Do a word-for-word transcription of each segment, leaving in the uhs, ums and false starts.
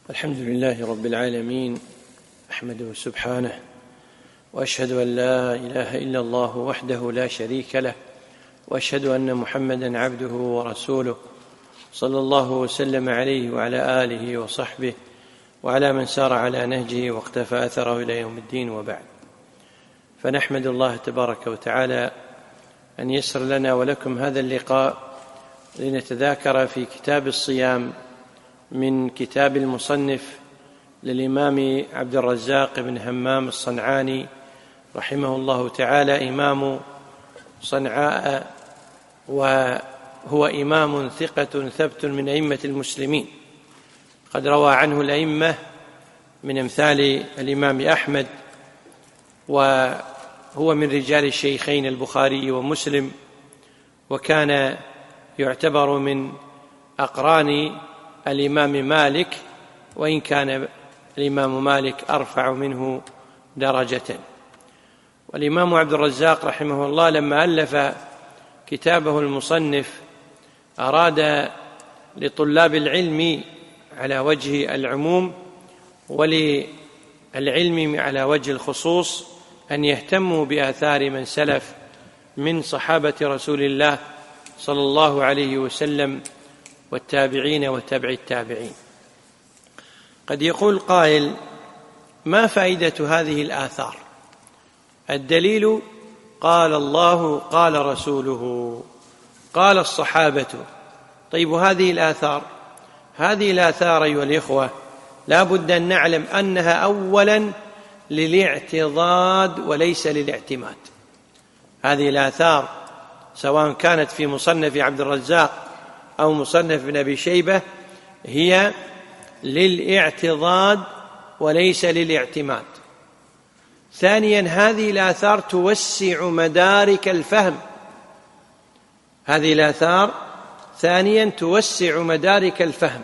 الحمد لله رب العالمين، أحمده سبحانه، وأشهد أن لا إله إلا الله وحده لا شريك له، وأشهد أن محمدًا عبده ورسوله، صلى الله وسلم عليه وعلى آله وصحبه وعلى من سار على نهجه واقتفى أثره إلى يوم الدين، وبعد. فنحمد الله تبارك وتعالى أن يسر لنا ولكم هذا اللقاء لنتذاكر في كتاب الصيام من كتاب المصنف للإمام عبد الرزاق بن همام الصنعاني رحمه الله تعالى، إمام صنعاء، وهو إمام ثقة ثبت من أئمة المسلمين، قد روى عنه الأئمة من أمثال الإمام أحمد، وهو من رجال الشيخين البخاري ومسلم، وكان يعتبر من أقران الإمام مالك، وإن كان الإمام مالك أرفع منه درجة. والإمام عبد الرزاق رحمه الله لما ألف كتابه المصنف أراد لطلاب العلم على وجه العموم وللعلم على وجه الخصوص أن يهتموا بآثار من سلف من صحابة رسول الله صلى الله عليه وسلم والتابعين وتبع التابعين. قد يقول قائل: ما فائدة هذه الآثار؟ الدليل قال الله قال رسوله قال الصحابة. طيب، هذه الآثار هذه الآثار أيها الإخوة لا بد أن نعلم أنها أولا للاعتضاد وليس للاعتماد. هذه الآثار سواء كانت في مصنف عبد الرزاق أو مصنف ابن أبي شيبة هي للاعتضاد وليس للاعتماد. ثانيا، هذه الآثار توسع مدارك الفهم. هذه الآثار ثانيا توسع مدارك الفهم،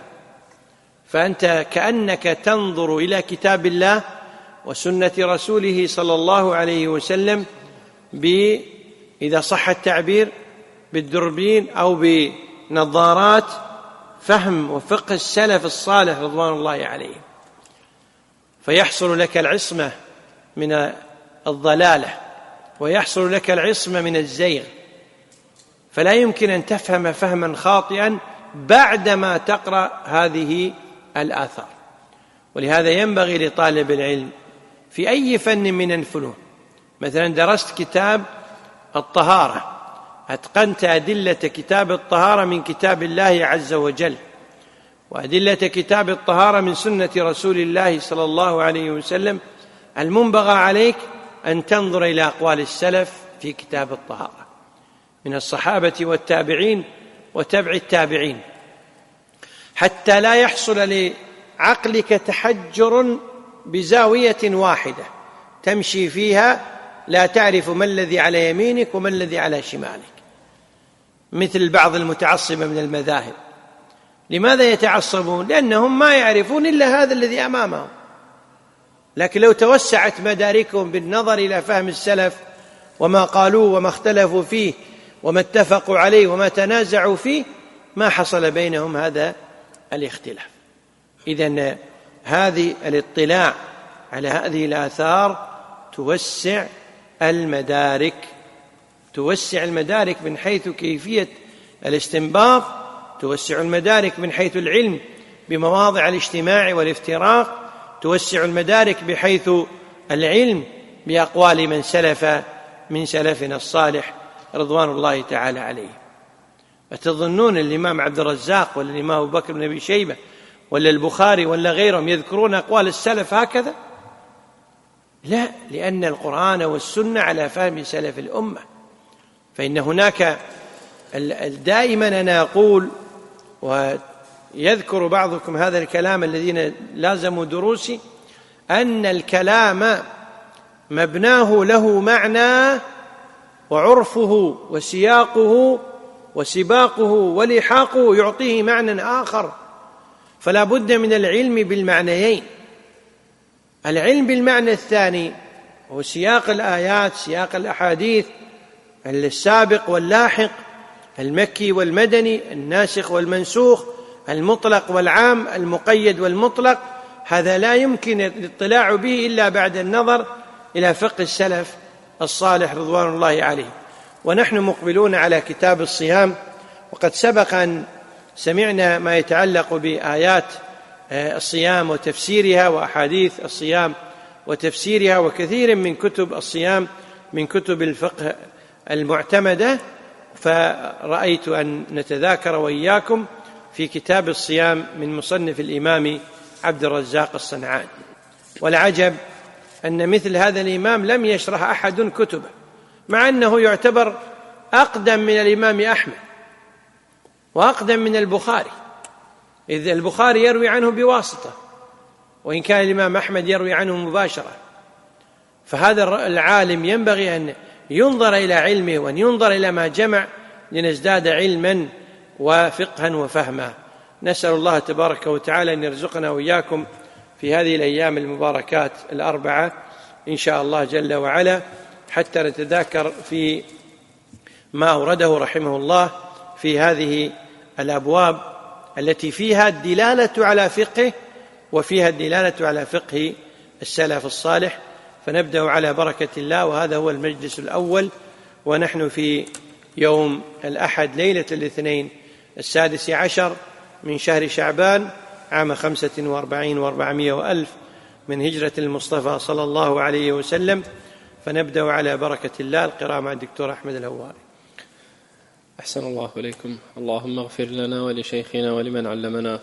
فأنت كأنك تنظر إلى كتاب الله وسنة رسوله صلى الله عليه وسلم ب إذا صح التعبير بالدربين أو بنظارات فهم وفقه السلف الصالح رضوان الله عليهم، فيحصل لك العصمة من الضلالة ويحصل لك العصمة من الزيغ، فلا يمكن أن تفهم فهما خاطئا بعدما تقرأ هذه الآثار. ولهذا ينبغي لطالب العلم في أي فن من الفنون، مثلا درست كتاب الطهارة، أتقنت أدلة كتاب الطهارة من كتاب الله عز وجل، وأدلة كتاب الطهارة من سنة رسول الله صلى الله عليه وسلم، المنبغى عليك أن تنظر إلى أقوال السلف في كتاب الطهارة من الصحابة والتابعين وتبع التابعين، حتى لا يحصل لعقلك تحجر بزاوية واحدة تمشي فيها لا تعرف ما الذي على يمينك وما الذي على شمالك، مثل بعض المتعصبة من المذاهب. لماذا يتعصبون؟ لأنهم ما يعرفون إلا هذا الذي أمامهم، لكن لو توسعت مداركهم بالنظر إلى فهم السلف وما قالوه وما اختلفوا فيه وما اتفقوا عليه وما تنازعوا فيه ما حصل بينهم هذا الاختلاف. إذن هذه الاطلاع على هذه الآثار توسع المدارك توسع المدارك من حيث كيفية الاستنباط، توسع المدارك من حيث العلم بمواضع الاجتماع والافتراق، توسع المدارك بحيث العلم بأقوال من سلف من سلفنا الصالح رضوان الله تعالى عليه. أتظنون الإمام عبد الرزاق ولا الإمام أبو بكر بن أبي شيبة ولا البخاري ولا غيرهم يذكرون أقوال السلف هكذا؟ لا، لأن القرآن والسنة على فهم سلف الأمة. فإن هناك دائما أنا أقول، ويذكر بعضكم هذا الكلام الذين لازموا دروسي، أن الكلام مبناه له معنى وعرفه وسياقه وسباقه ولحاقه يعطيه معنى آخر، فلا بد من العلم بالمعنيين. العلم بالمعنى الثاني هو سياق الآيات، سياق الأحاديث، السابق واللاحق، المكي والمدني، الناسخ والمنسوخ، المطلق والعام، المقيد والمطلق، هذا لا يمكن الاطلاع به إلا بعد النظر إلى فقه السلف الصالح رضوان الله عليه. ونحن مقبلون على كتاب الصيام، وقد سبق أن سمعنا ما يتعلق بآيات الصيام وتفسيرها وأحاديث الصيام وتفسيرها وكثير من كتب الصيام من كتب الفقه المعتمدة، فرأيت أن نتذاكر وإياكم في كتاب الصيام من مصنف الإمام عبد الرزاق الصنعاني. والعجب أن مثل هذا الإمام لم يشرح أحد كتبه، مع أنه يعتبر أقدم من الإمام أحمد وأقدم من البخاري، إذ البخاري يروي عنه بواسطة، وإن كان الإمام أحمد يروي عنه مباشرة. فهذا العالم ينبغي أن ينظر إلى علمه وأن ينظر إلى ما جمع لنزداد علما وفقها وفهما. نسأل الله تبارك وتعالى أن يرزقنا وإياكم في هذه الأيام المباركات الأربعة إن شاء الله جل وعلا، حتى نتذاكر في ما أورده رحمه الله في هذه الأبواب التي فيها الدلالة على فقه وفيها الدلالة على فقه السلف الصالح. فنبدأ على بركة الله، وهذا هو المجلس الأول، ونحن في يوم الأحد ليلة الاثنين السادس عشر من شهر شعبان عام خمسة وأربعين وأربعمائة وألف من هجرة المصطفى صلى الله عليه وسلم. فنبدأ على بركة الله القراءة مع الدكتور أحمد الهواري. أحسن الله إليكم. اللهم اغفر لنا ولشيخنا ولمن علمنا.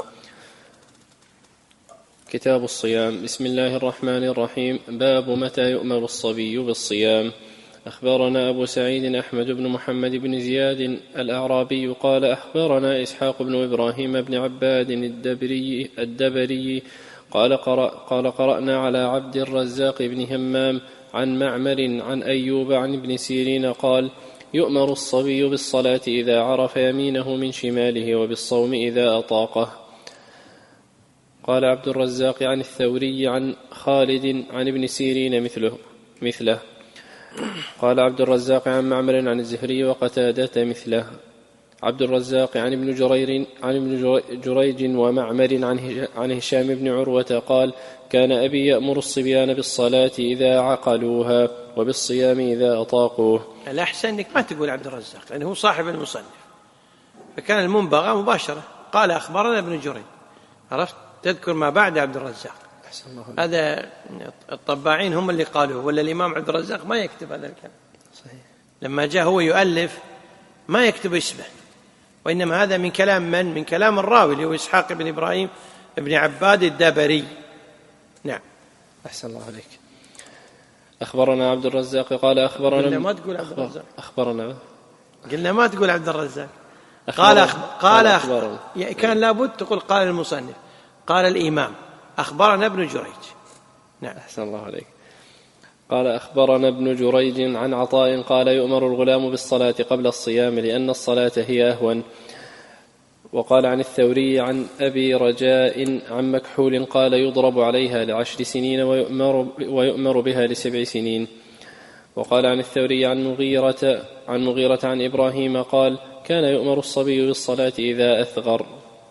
كتاب الصيام. بسم الله الرحمن الرحيم. باب متى يؤمر الصبي بالصيام. أخبرنا أبو سعيد أحمد بن محمد بن زياد الأعرابي قال أخبرنا إسحاق بن إبراهيم بن عباد الدبري, الدبري قال, قرأ قال قرأنا على عبد الرزاق بن همام عن معمر عن أيوب عن ابن سيرين قال يؤمر الصبي بالصلاة إذا عرف يمينه من شماله وبالصوم إذا أطاقه. قال عبد الرزاق عن الثوري عن خالد عن ابن سيرين مثله, مثله قال عبد الرزاق عن معمر عن الزهري وقتادة مثله. عبد الرزاق عن ابن جرير عن ابن جريج ومعمر عن هشام بن عروة قال كان أبي يأمر الصبيان بالصلاة إذا عقلوها وبالصيام إذا أطاقوه. الأحسن أنك ما تقول عبد الرزاق لأنه هو صاحب المصنف، فكان المنبغى مباشرة قال أخبرنا ابن جريج، عرفت؟ تذكر ما بعد عبد الرزاق. هذا الطباعين هم اللي قالوه، ولا الإمام عبد الرزاق ما يكتب هذا الكلام. صحيح. لما جاء هو يؤلف ما يكتب اسمه، وإنما هذا من كلام من؟ من كلام الراوي اللي هو إسحاق بن إبراهيم بن عباد الدبري. نعم. أحسن الله عليك. أخبرنا عبد الرزاق قال أخبرنا قلنا ما تقول عبد الرزاق. أخبرنا قلنا ما تقول عبد الرزاق. قال أخبر قال أخبر كان لابد تقول قال المصنف قال الإمام أخبرنا ابن جريج. نعم. أحسن الله عليك. قال أخبرنا ابن جريج عن عطاء قال يؤمر الغلام بالصلاة قبل الصيام لأن الصلاة هي أهون. وقال عن الثوري عن أبي رجاء عن مكحول قال يضرب عليها لعشر سنين ويؤمر, ويؤمر بها لسبع سنين. وقال عن الثوري عن مغيرة عن مغيرة عن إبراهيم قال كان يؤمر الصبي بالصلاة إذا أثغر.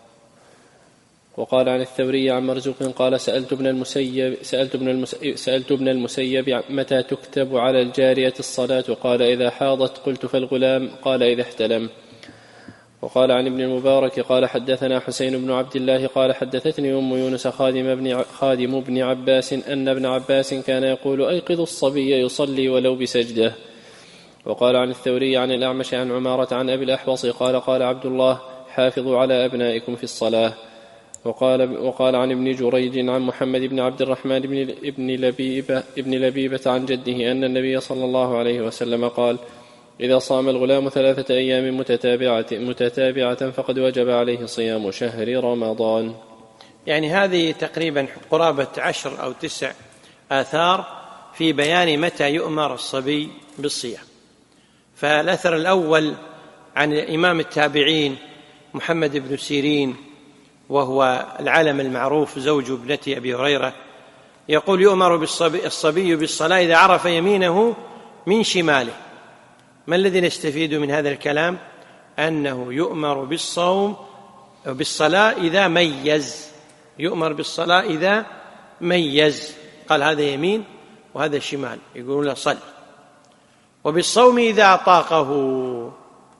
وقال عن الثوري عن مرزوق قال سألت ابن المسيب سألت ابن المسيب, سألت ابن المسيب متى تكتب على الجارية الصلاة قال إذا حاضت قلت فالغلام قال إذا احتلم. وقال عن ابن المبارك قال حدثنا حسين بن عبد الله قال حدثتني أم يونس خادم ابن, خادم ابن عباس أن ابن عباس كان يقول أيقظ الصبي يصلي ولو بسجده. وقال عن الثوري عن الأعمش عن عمارة عن أبي الأحوص قال قال عبد الله حافظوا على أبنائكم في الصلاة. وقال, وقال عن ابن جريج عن محمد بن عبد الرحمن بن, ابن, لبيبة ابن لبيبة عن جده أن النبي صلى الله عليه وسلم قال إذا صام الغلام ثلاثة أيام متتابعة, متتابعة فقد وجب عليه صيام شهر رمضان. يعني هذه تقريبا قرابة عشر أو تسع آثار في بيان متى يؤمر الصبي بالصيام. فالأثر الأول عن الإمام التابعين محمد بن سيرين وهو العالم المعروف زوج ابنة أبي هريرة يقول يؤمر بالصبي الصبي بالصلاة إذا عرف يمينه من شماله. ما الذي نستفيد من هذا الكلام؟ أنه يؤمر بالصوم بالصلاة إذا ميز، يؤمر بالصلاة إذا ميز، قال هذا يمين وهذا شمال، يقولون له صل. وبالصوم إذا طاقه،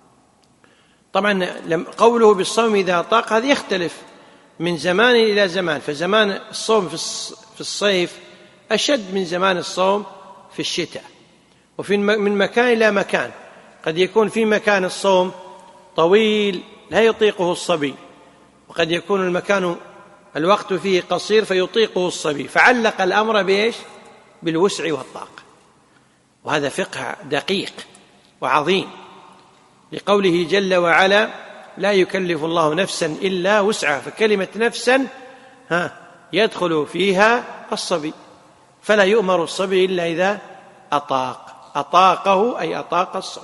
طبعا قوله بالصوم إذا طاق هذا يختلف من زمان إلى زمان، فزمان الصوم في الصيف أشد من زمان الصوم في الشتاء، وفي من مكان إلى مكان، قد يكون في مكان الصوم طويل لا يطيقه الصبي، وقد يكون المكان الوقت فيه قصير فيطيقه الصبي، فعلق الأمر بإيش؟ بالوسع والطاقة. وهذا فقه دقيق وعظيم، لقوله جل وعلا لا يكلف الله نفسا إلا وسعها، فكلمة نفسا ها يدخل فيها الصبي، فلا يؤمر الصبي إلا إذا أطاق، أطاقه أي أطاق الصوم.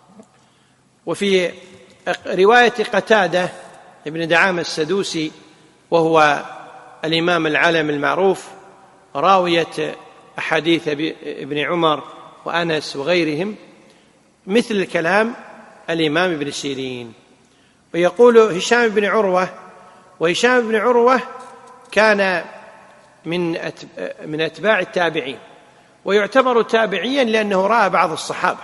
وفي رواية قتادة ابن دعامة السدوسي وهو الإمام العالم المعروف راوية أحاديث ابن عمر وأنس وغيرهم، مثل الكلام الإمام ابن سيرين. ويقول هشام بن عروة، وهشام بن عروة كان من من أتباع التابعين، ويعتبر تابعيا لأنه رأى بعض الصحابة.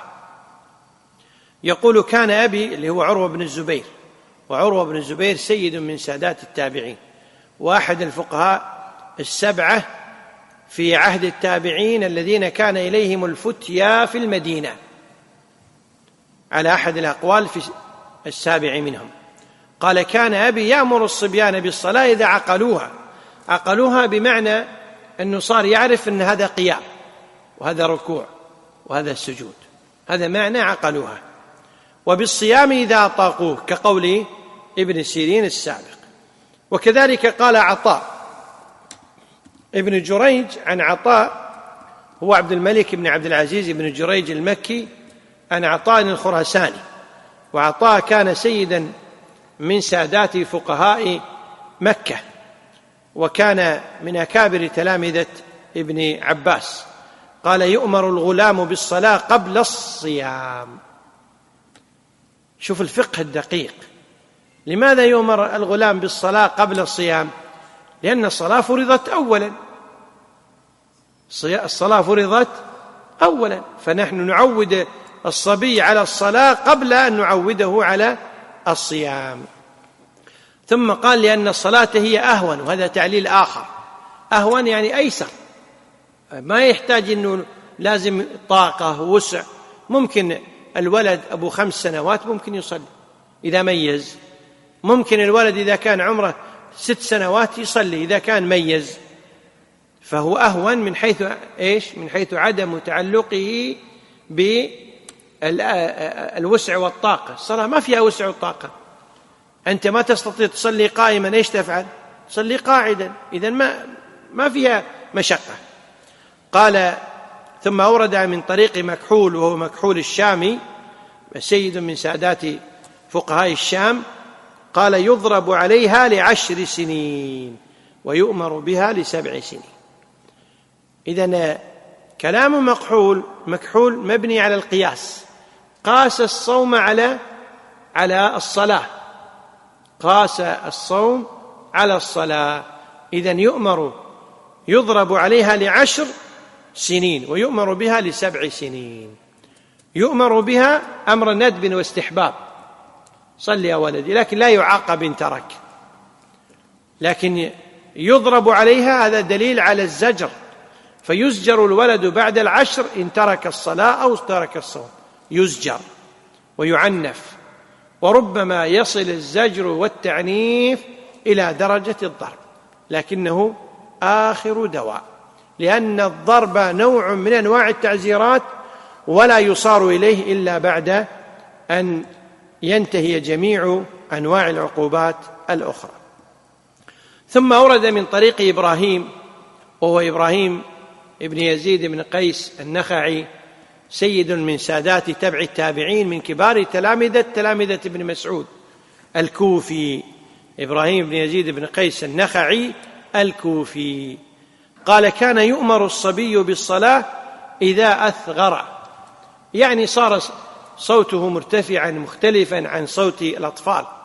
يقول كان أبي اللي هو عروة بن الزبير، وعروة بن الزبير سيد من سادات التابعين، وأحد الفقهاء السبعة في عهد التابعين الذين كان إليهم الفتيا في المدينة، على أحد الأقوال في السابع منهم. قال كان أبي يأمر الصبيان بالصلاة إذا عقلوها، عقلوها بمعنى أنه صار يعرف أن هذا قيام وهذا ركوع وهذا السجود، هذا معنى عقلوها. وبالصيام إذا طاقوه، كقول ابن سيرين السابق. وكذلك قال عطاء ابن جريج عن عطاء، هو عبد الملك بن عبد العزيز بن جريج المكي، عن عطاء الخراساني، وعطاء كان سيدا من سادات فقهاء مكة، وكان من أكابر تلامذة ابن عباس. قال يؤمر الغلام بالصلاة قبل الصيام. شوف الفقه الدقيق، لماذا يؤمر الغلام بالصلاة قبل الصيام؟ لأن الصلاة فرضت أولا، الصلاة فرضت أولا، فنحن نعود الصبي على الصلاة قبل أن نعوده على الصيام. ثم قال لأن الصلاة هي أهون، وهذا تعليل آخر، أهون يعني أيسر، ما يحتاج أنه لازم طاقة ووسع، ممكن الولد أبو خمس سنوات ممكن يصلي إذا ميز، ممكن الولد إذا كان عمره ست سنوات يصلي إذا كان ميز، فهو أهون من حيث إيش؟ من حيث عدم تعلقه بالوسع والطاقة. الصلاة ما فيها وسع وطاقة، أنت ما تستطيع تصلي قائما، إيش تفعل؟ تصلي قاعدا، إذن ما ما فيها مشقة. قال ثم أورد من طريق مكحول، وهو مكحول الشامي سيد من سادات فقهاء الشام، قال يضرب عليها لعشر سنين ويؤمر بها لسبع سنين. إذن كلام مكحول مكحول مبني على القياس، قاس الصوم على على الصلاة، قاس الصوم على الصلاة. إذن يؤمر يضرب عليها لعشر سنين ويؤمر بها لسبع سنين. يؤمر بها أمر ندب واستحباب، صل يا ولدي، لكن لا يعاقب إن ترك. لكن يضرب عليها هذا دليل على الزجر، فيزجر الولد بعد العشر إن ترك الصلاة أو ترك الصوم، يزجر ويعنف، وربما يصل الزجر والتعنيف إلى درجة الضرب، لكنه آخر دواء، لأن الضرب نوع من أنواع التعزيرات ولا يصار إليه إلا بعد أن ينتهي جميع أنواع العقوبات الأخرى. ثم أورد من طريق إبراهيم، وهو إبراهيم ابن يزيد بن قيس النخعي، سيد من سادات تبع التابعين، من كبار تلامذة تلامذة ابن مسعود الكوفي، إبراهيم بن يزيد بن قيس النخعي الكوفي. قال كان يؤمر الصبي بالصلاة إذا أثغر، يعني صار صوته مرتفعا مختلفا عن صوت الأطفال،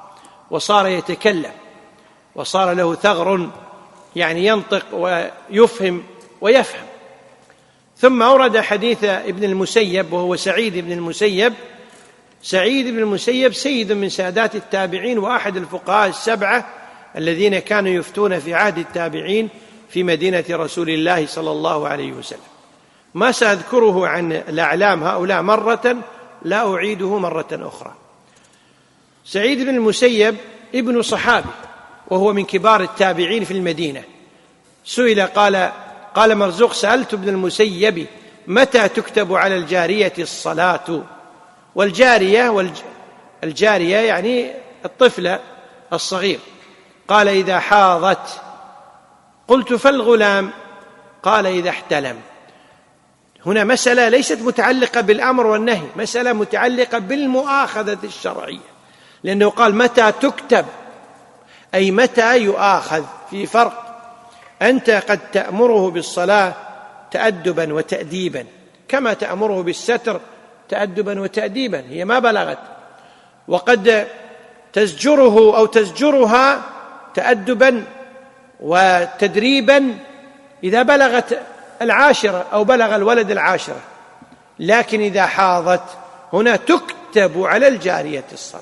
وصار يتكلم وصار له ثغر، يعني ينطق ويفهم ويفهم. ثم أورد حديث ابن المسيب وهو سعيد بن المسيب. سعيد بن المسيب سيد من سادات التابعين وأحد الفقهاء السبعة الذين كانوا يفتون في عهد التابعين في مدينة رسول الله صلى الله عليه وسلم. ما سأذكره عن الأعلام هؤلاء مرة لا أعيده مرة أخرى. سعيد بن المسيب ابن صحابي وهو من كبار التابعين في المدينة. سئل قال قال مرزوق: سألت ابن المسيب متى تكتب على الجارية الصلاة؟ والجارية والجارية يعني الطفلة الصغير. قال: إذا حاضت. قلت: فالغلام؟ قال: إذا احتلم. هنا مسألة ليست متعلقة بالأمر والنهي، مسألة متعلقة بالمؤاخذة الشرعية، لأنه قال متى تكتب، أي متى يؤاخذ. في فرق، أنت قد تأمره بالصلاة تأدبا وتأديبا كما تأمره بالستر تأدبا وتأديبا، هي ما بلغت، وقد تزجره أو تزجرها تأدبا وتدريبا إذا بلغت العاشرة أو بلغ الولد العاشرة. لكن إذا حاضت هنا تكتب على الجارية الصلاة،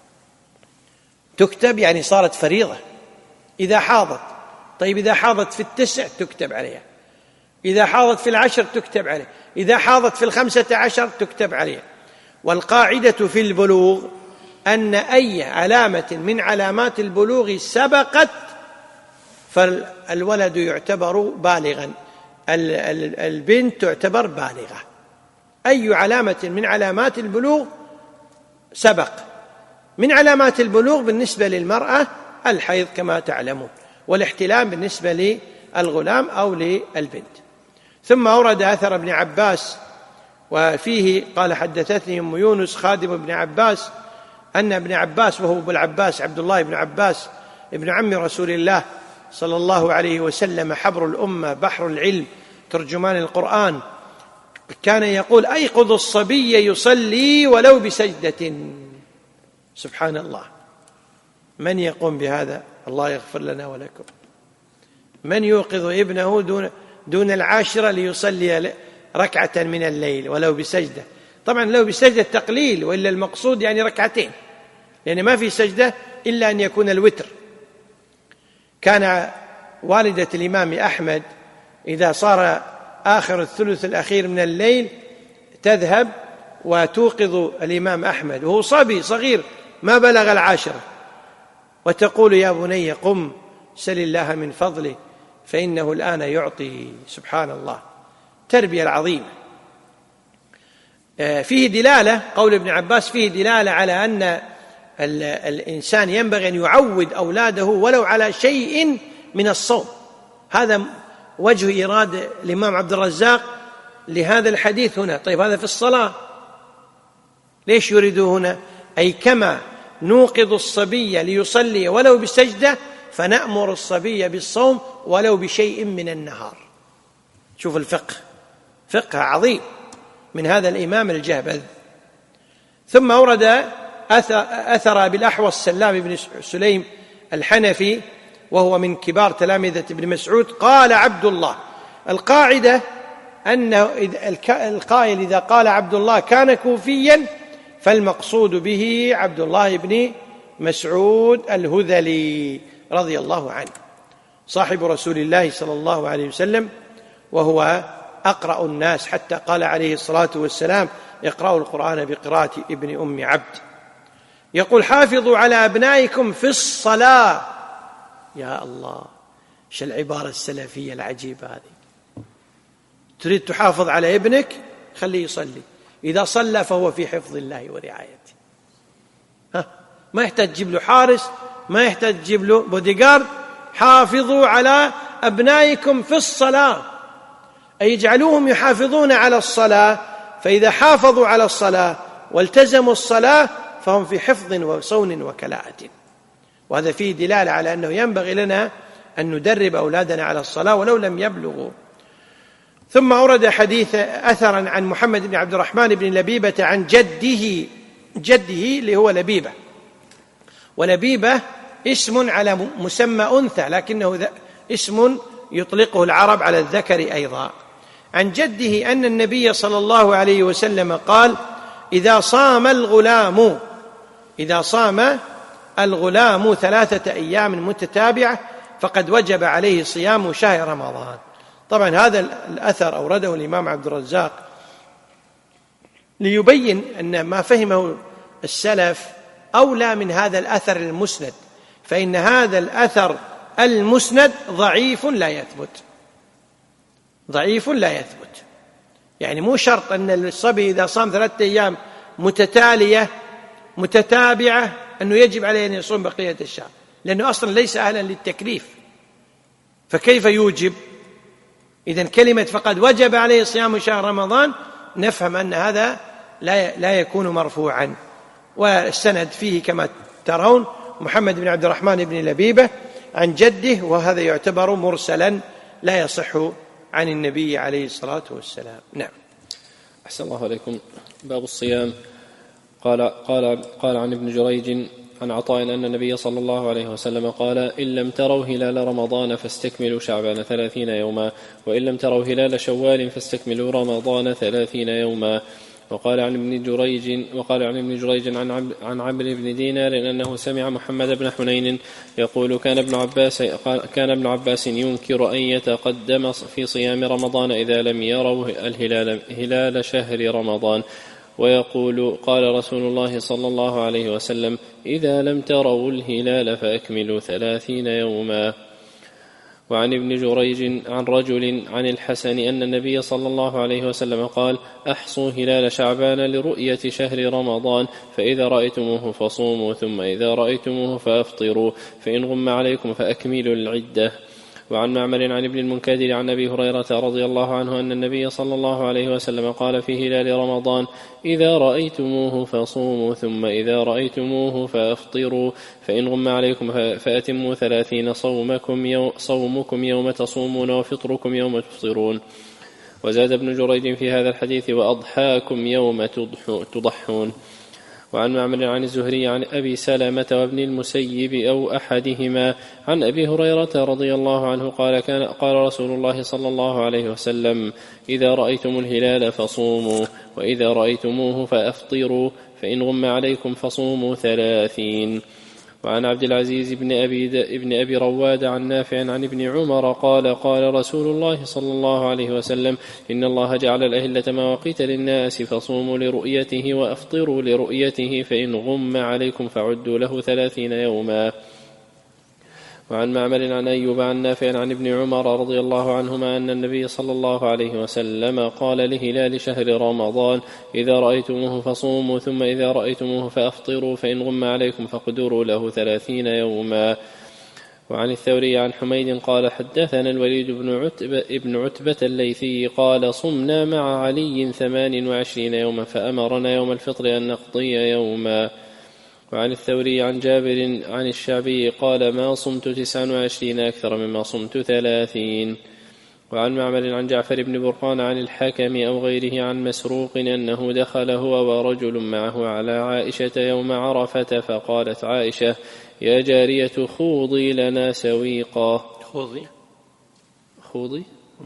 تكتب يعني صارت فريضة إذا حاضت. طيب إذا حاضت في التسع تكتب عليها، إذا حاضت في العشر تكتب عليها، إذا حاضت في الخمسة عشر تكتب عليها. والقاعدة في البلوغ أن أي علامة من علامات البلوغ سبقت فالولد يعتبر بالغا، البنت تعتبر بالغة. أي علامة من علامات البلوغ سبق. من علامات البلوغ بالنسبة للمرأة الحيض كما تعلمون، والاحتلام بالنسبة للغلام أو للبنت. ثم أورد أثر ابن عباس وفيه قال: حدثتني أم يونس خادم ابن عباس أن ابن عباس وهو أبو العباس عبد الله بن عباس ابن عم رسول الله صلى الله عليه وسلم حبر الأمة بحر العلم ترجمان القرآن، كان يقول: أيقظ الصبي يصلي ولو بسجدة. سبحان الله، من يقوم بهذا؟ الله يغفر لنا ولكم. من يوقظ ابنه دون, دون العاشرة ليصلي ركعة من الليل ولو بسجدة؟ طبعا لو بسجدة تقليل، وإلا المقصود يعني ركعتين، لأن ما في سجدة إلا أن يكون الوتر. كان والدة الإمام أحمد إذا صار آخر الثلث الأخير من الليل تذهب وتوقظ الإمام أحمد وهو صبي صغير ما بلغ العاشرة، وتقول: يا بني قم سل الله من فضله فإنه الآن يعطي. سبحان الله، تربية العظيمة. فيه دلالة، قول ابن عباس فيه دلالة على أن الإنسان ينبغي أن يعود أولاده ولو على شيء من الصوم. هذا وجه إيراد الإمام عبد الرزاق لهذا الحديث هنا. طيب هذا في الصلاة، ليش يريده هنا؟ أي كما نوقظ الصبي ليصلي ولو بسجدة فنأمر الصبي بالصوم ولو بشيء من النهار. شوف الفقه، فقه عظيم من هذا الإمام الجهبذ. ثم أورد أثر بالأحوص سلام بن سليم الحنفي وهو من كبار تلامذة ابن مسعود. قال عبد الله، القاعدة أن القائل إذا قال عبد الله كان كوفيا فالمقصود به عبد الله بن مسعود الهذلي رضي الله عنه، صاحب رسول الله صلى الله عليه وسلم، وهو أقرأ الناس، حتى قال عليه الصلاة والسلام: اقرأوا القرآن بقراءة ابن أم عبد. يقول: حافظوا على أبنائكم في الصلاة. يا الله، ايش العبارة السلفية العجيبة هذه! تريد تحافظ على ابنك، خليه يصلي، إذا صلى فهو في حفظ الله ورعايته. ها، ما يحتاج تجيب له حارس، ما يحتاج تجيب له بوديغارد. حافظوا على أبنائكم في الصلاة، أي يجعلوهم يحافظون على الصلاة، فإذا حافظوا على الصلاة والتزموا الصلاة فهم في حفظ وصون وكلاءة. وهذا فيه دلالة على أنه ينبغي لنا أن ندرب أولادنا على الصلاة ولو لم يبلغوا. ثم أورد حديث أثرا عن محمد بن عبد الرحمن بن لبيبة عن جده جده اللي هو لبيبة، ولبيبة اسم على مسمى أنثى، لكنه اسم يطلقه العرب على الذكر أيضا. عن جده أن النبي صلى الله عليه وسلم قال: إذا صام الغلام إذا صام الغلام ثلاثة أيام متتابعة فقد وجب عليه صيام شهر رمضان. طبعا هذا الأثر أورده الإمام عبد الرزاق ليبين أن ما فهمه السلف أولى من هذا الأثر المسند، فإن هذا الأثر المسند ضعيف لا يثبت ضعيف لا يثبت يعني مو شرط أن الصبي إذا صام ثلاثة أيام متتالية متتابعة أنه يجب عليه أن يصوم بقية الشهر، لأنه أصلا ليس أهلا للتكليف، فكيف يوجب؟ إذن كلمة فقد وجب عليه صيام شهر رمضان نفهم أن هذا لا لا يكون مرفوعا. والسند فيه كما ترون محمد بن عبد الرحمن بن لبيبة عن جده، وهذا يعتبر مرسلا لا يصح عن النبي عليه الصلاة والسلام. نعم. أحسن الله عليكم. باب الصيام. قال قال قال عن ابن جريج عن عطاء أن النبي صلى الله عليه وسلم قال: إن لم تروا هلال رمضان فاستكملوا شعبان ثلاثين يوما، وإن لم تروا هلال شوال فاستكملوا رمضان ثلاثين يوما. وقال عن ابن جريج وقال عن ابن جريج عن عن عمرو بن دينار أنه سمع محمد بن حنين يقول: كان ابن عباس كان ابن عباس ينكر أن يتقدم في صيام رمضان إذا لم يروا الهلال هلال شهر رمضان، ويقول: قال رسول الله صلى الله عليه وسلم: إذا لم تروا الهلال فأكملوا ثلاثين يوما. وعن ابن جريج عن رجل عن الحسن أن النبي صلى الله عليه وسلم قال: أحصوا هلال شعبان لرؤية شهر رمضان، فإذا رأيتموه فصوموا، ثم إذا رأيتموه فأفطروا، فإن غم عليكم فأكملوا العدة. وعن معمر عن ابن المنكدر عن أبي هريرة رضي الله عنه أن النبي صلى الله عليه وسلم قال في هلال رمضان: إذا رأيتموه فصوموا، ثم إذا رأيتموه فأفطروا، فإن غم عليكم فأتموا ثلاثين صومكم يوم, صومكم يوم تصومون وفطركم يوم تفطرون. وزاد ابن جريج في هذا الحديث: وأضحاكم يوم تضحون. وعن معمر عن الزهري عن أبي سلمة وابن المسيب أو أحدهما عن أبي هريرة رضي الله عنه قال: كان قال رسول الله صلى الله عليه وسلم: إذا رأيتم الهلال فصوموا، وإذا رأيتموه فأفطروا، فإن غم عليكم فصوموا ثلاثين. وعن عبد العزيز بن أبي, ابن أبي رواد عن نافع عن ابن عمر قال: قال رسول الله صلى الله عليه وسلم: إن الله جعل الأهلة مواقيت للناس، فصوموا لرؤيته وأفطروا لرؤيته، فإن غم عليكم فعدوا له ثلاثين يوما. وعن معمر عن أيوب عن نافع عن ابن عمر رضي الله عنهما أن النبي صلى الله عليه وسلم قال لهلال شهر رمضان: إذا رأيتموه فصوموا، ثم إذا رأيتموه فأفطروا، فإن غم عليكم فاقدروا له ثلاثين يوما. وعن الثوري عن حميد قال: حدثنا الوليد بن عتبة, ابن عتبة الليثي قال: صمنا مع علي ثمان وعشرين يوما، فأمرنا يوم الفطر أن نقضي يوما. وعن الثوري عن جابر عن الشعبي قال: ما صمت تسعا وعشرين أكثر مما صمت ثلاثين. وعن معمر عن جعفر بن برقان عن الحكم أو غيره عن مسروق أنه دخل هو ورجل معه على عائشة يوم عرفة، فقالت عائشة: يا جارية خوضي لنا سويقا. خوضي خوضي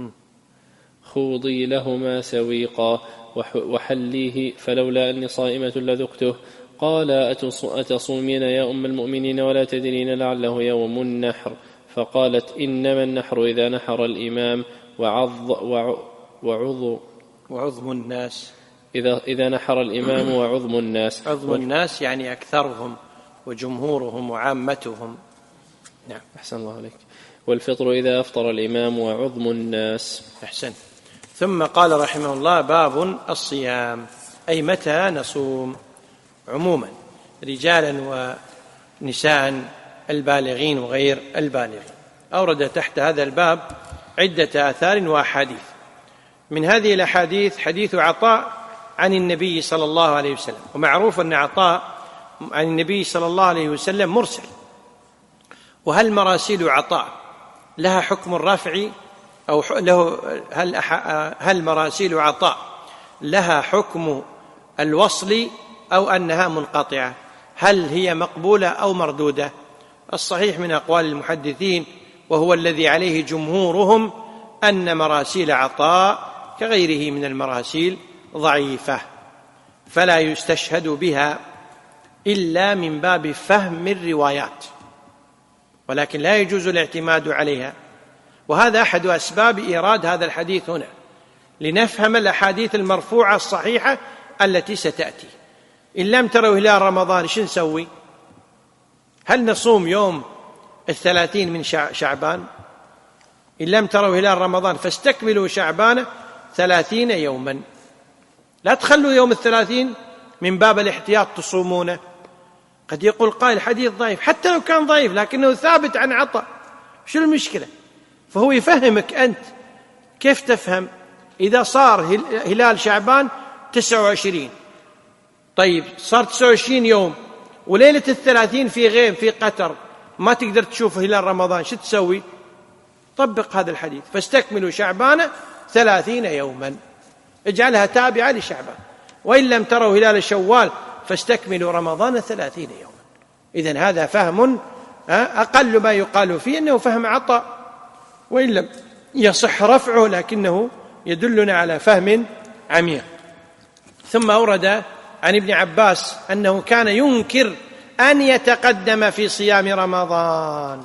خوضي لهما سويقا وحليه، فلولا أني صائمة لذقته. قال: أتصومين يا أم المؤمنين ولا تدرين لعله يوم النحر؟ فقالت: إنما النحر إذا نحر الإمام وعض وعض وعظم الناس إذا, إذا نحر الإمام وعظم الناس. عظم الناس يعني أكثرهم وجمهورهم وعامتهم. نعم. أحسن الله عليك. والفطر إذا أفطر الإمام وعظم الناس. أحسن. ثم قال رحمه الله: باب الصيام، أي متى نصوم عموما، رجالا ونساء، البالغين وغير البالغين. أورد تحت هذا الباب عدة آثار وأحاديث. من هذه الأحاديث حديث عطاء عن النبي صلى الله عليه وسلم، ومعروف أن عطاء عن النبي صلى الله عليه وسلم مرسل. وهل مراسيل عطاء لها حكم الرفع أو له هل, هل مراسيل عطاء لها حكم الوصل أو أنها منقطعة؟ هل هي مقبولة أو مردودة؟ الصحيح من أقوال المحدثين، وهو الذي عليه جمهورهم، أن مراسيل عطاء كغيره من المراسيل ضعيفة، فلا يستشهد بها إلا من باب فهم الروايات، ولكن لا يجوز الاعتماد عليها. وهذا أحد أسباب إيراد هذا الحديث هنا، لنفهم الأحاديث المرفوعة الصحيحة التي ستأتي. إن لم تروا هلال رمضان شو نسوي؟ هل نصوم يوم الثلاثين من شعبان؟ إن لم تروا هلال رمضان فاستكملوا شعبان ثلاثين يوما، لا تخلوا يوم الثلاثين من باب الاحتياط تصومونه. قد يقول قائل حديث ضعيف، حتى لو كان ضعيف لكنه ثابت عن عطاء، شو المشكلة؟ فهو يفهمك أنت كيف تفهم. إذا صار هلال شعبان تسعة وعشرين، طيب صار تسعة وعشرين يوم وليلة الثلاثين في غيم في قطر، ما تقدر تشوف هلال رمضان، شو تسوي؟ طبق هذا الحديث، فاستكملوا شعبان ثلاثين يوما، اجعلها تابعة لشعبان. وإن لم تروا هلال شوال فاستكملوا رمضان ثلاثين يوما. إذن هذا فهم أقل ما يقال فيه أنه فهم عطاء، وإن لم يصح رفعه لكنه يدلنا على فهم عميق. ثم أورد عن ابن عباس أنه كان ينكر أن يتقدم في صيام رمضان،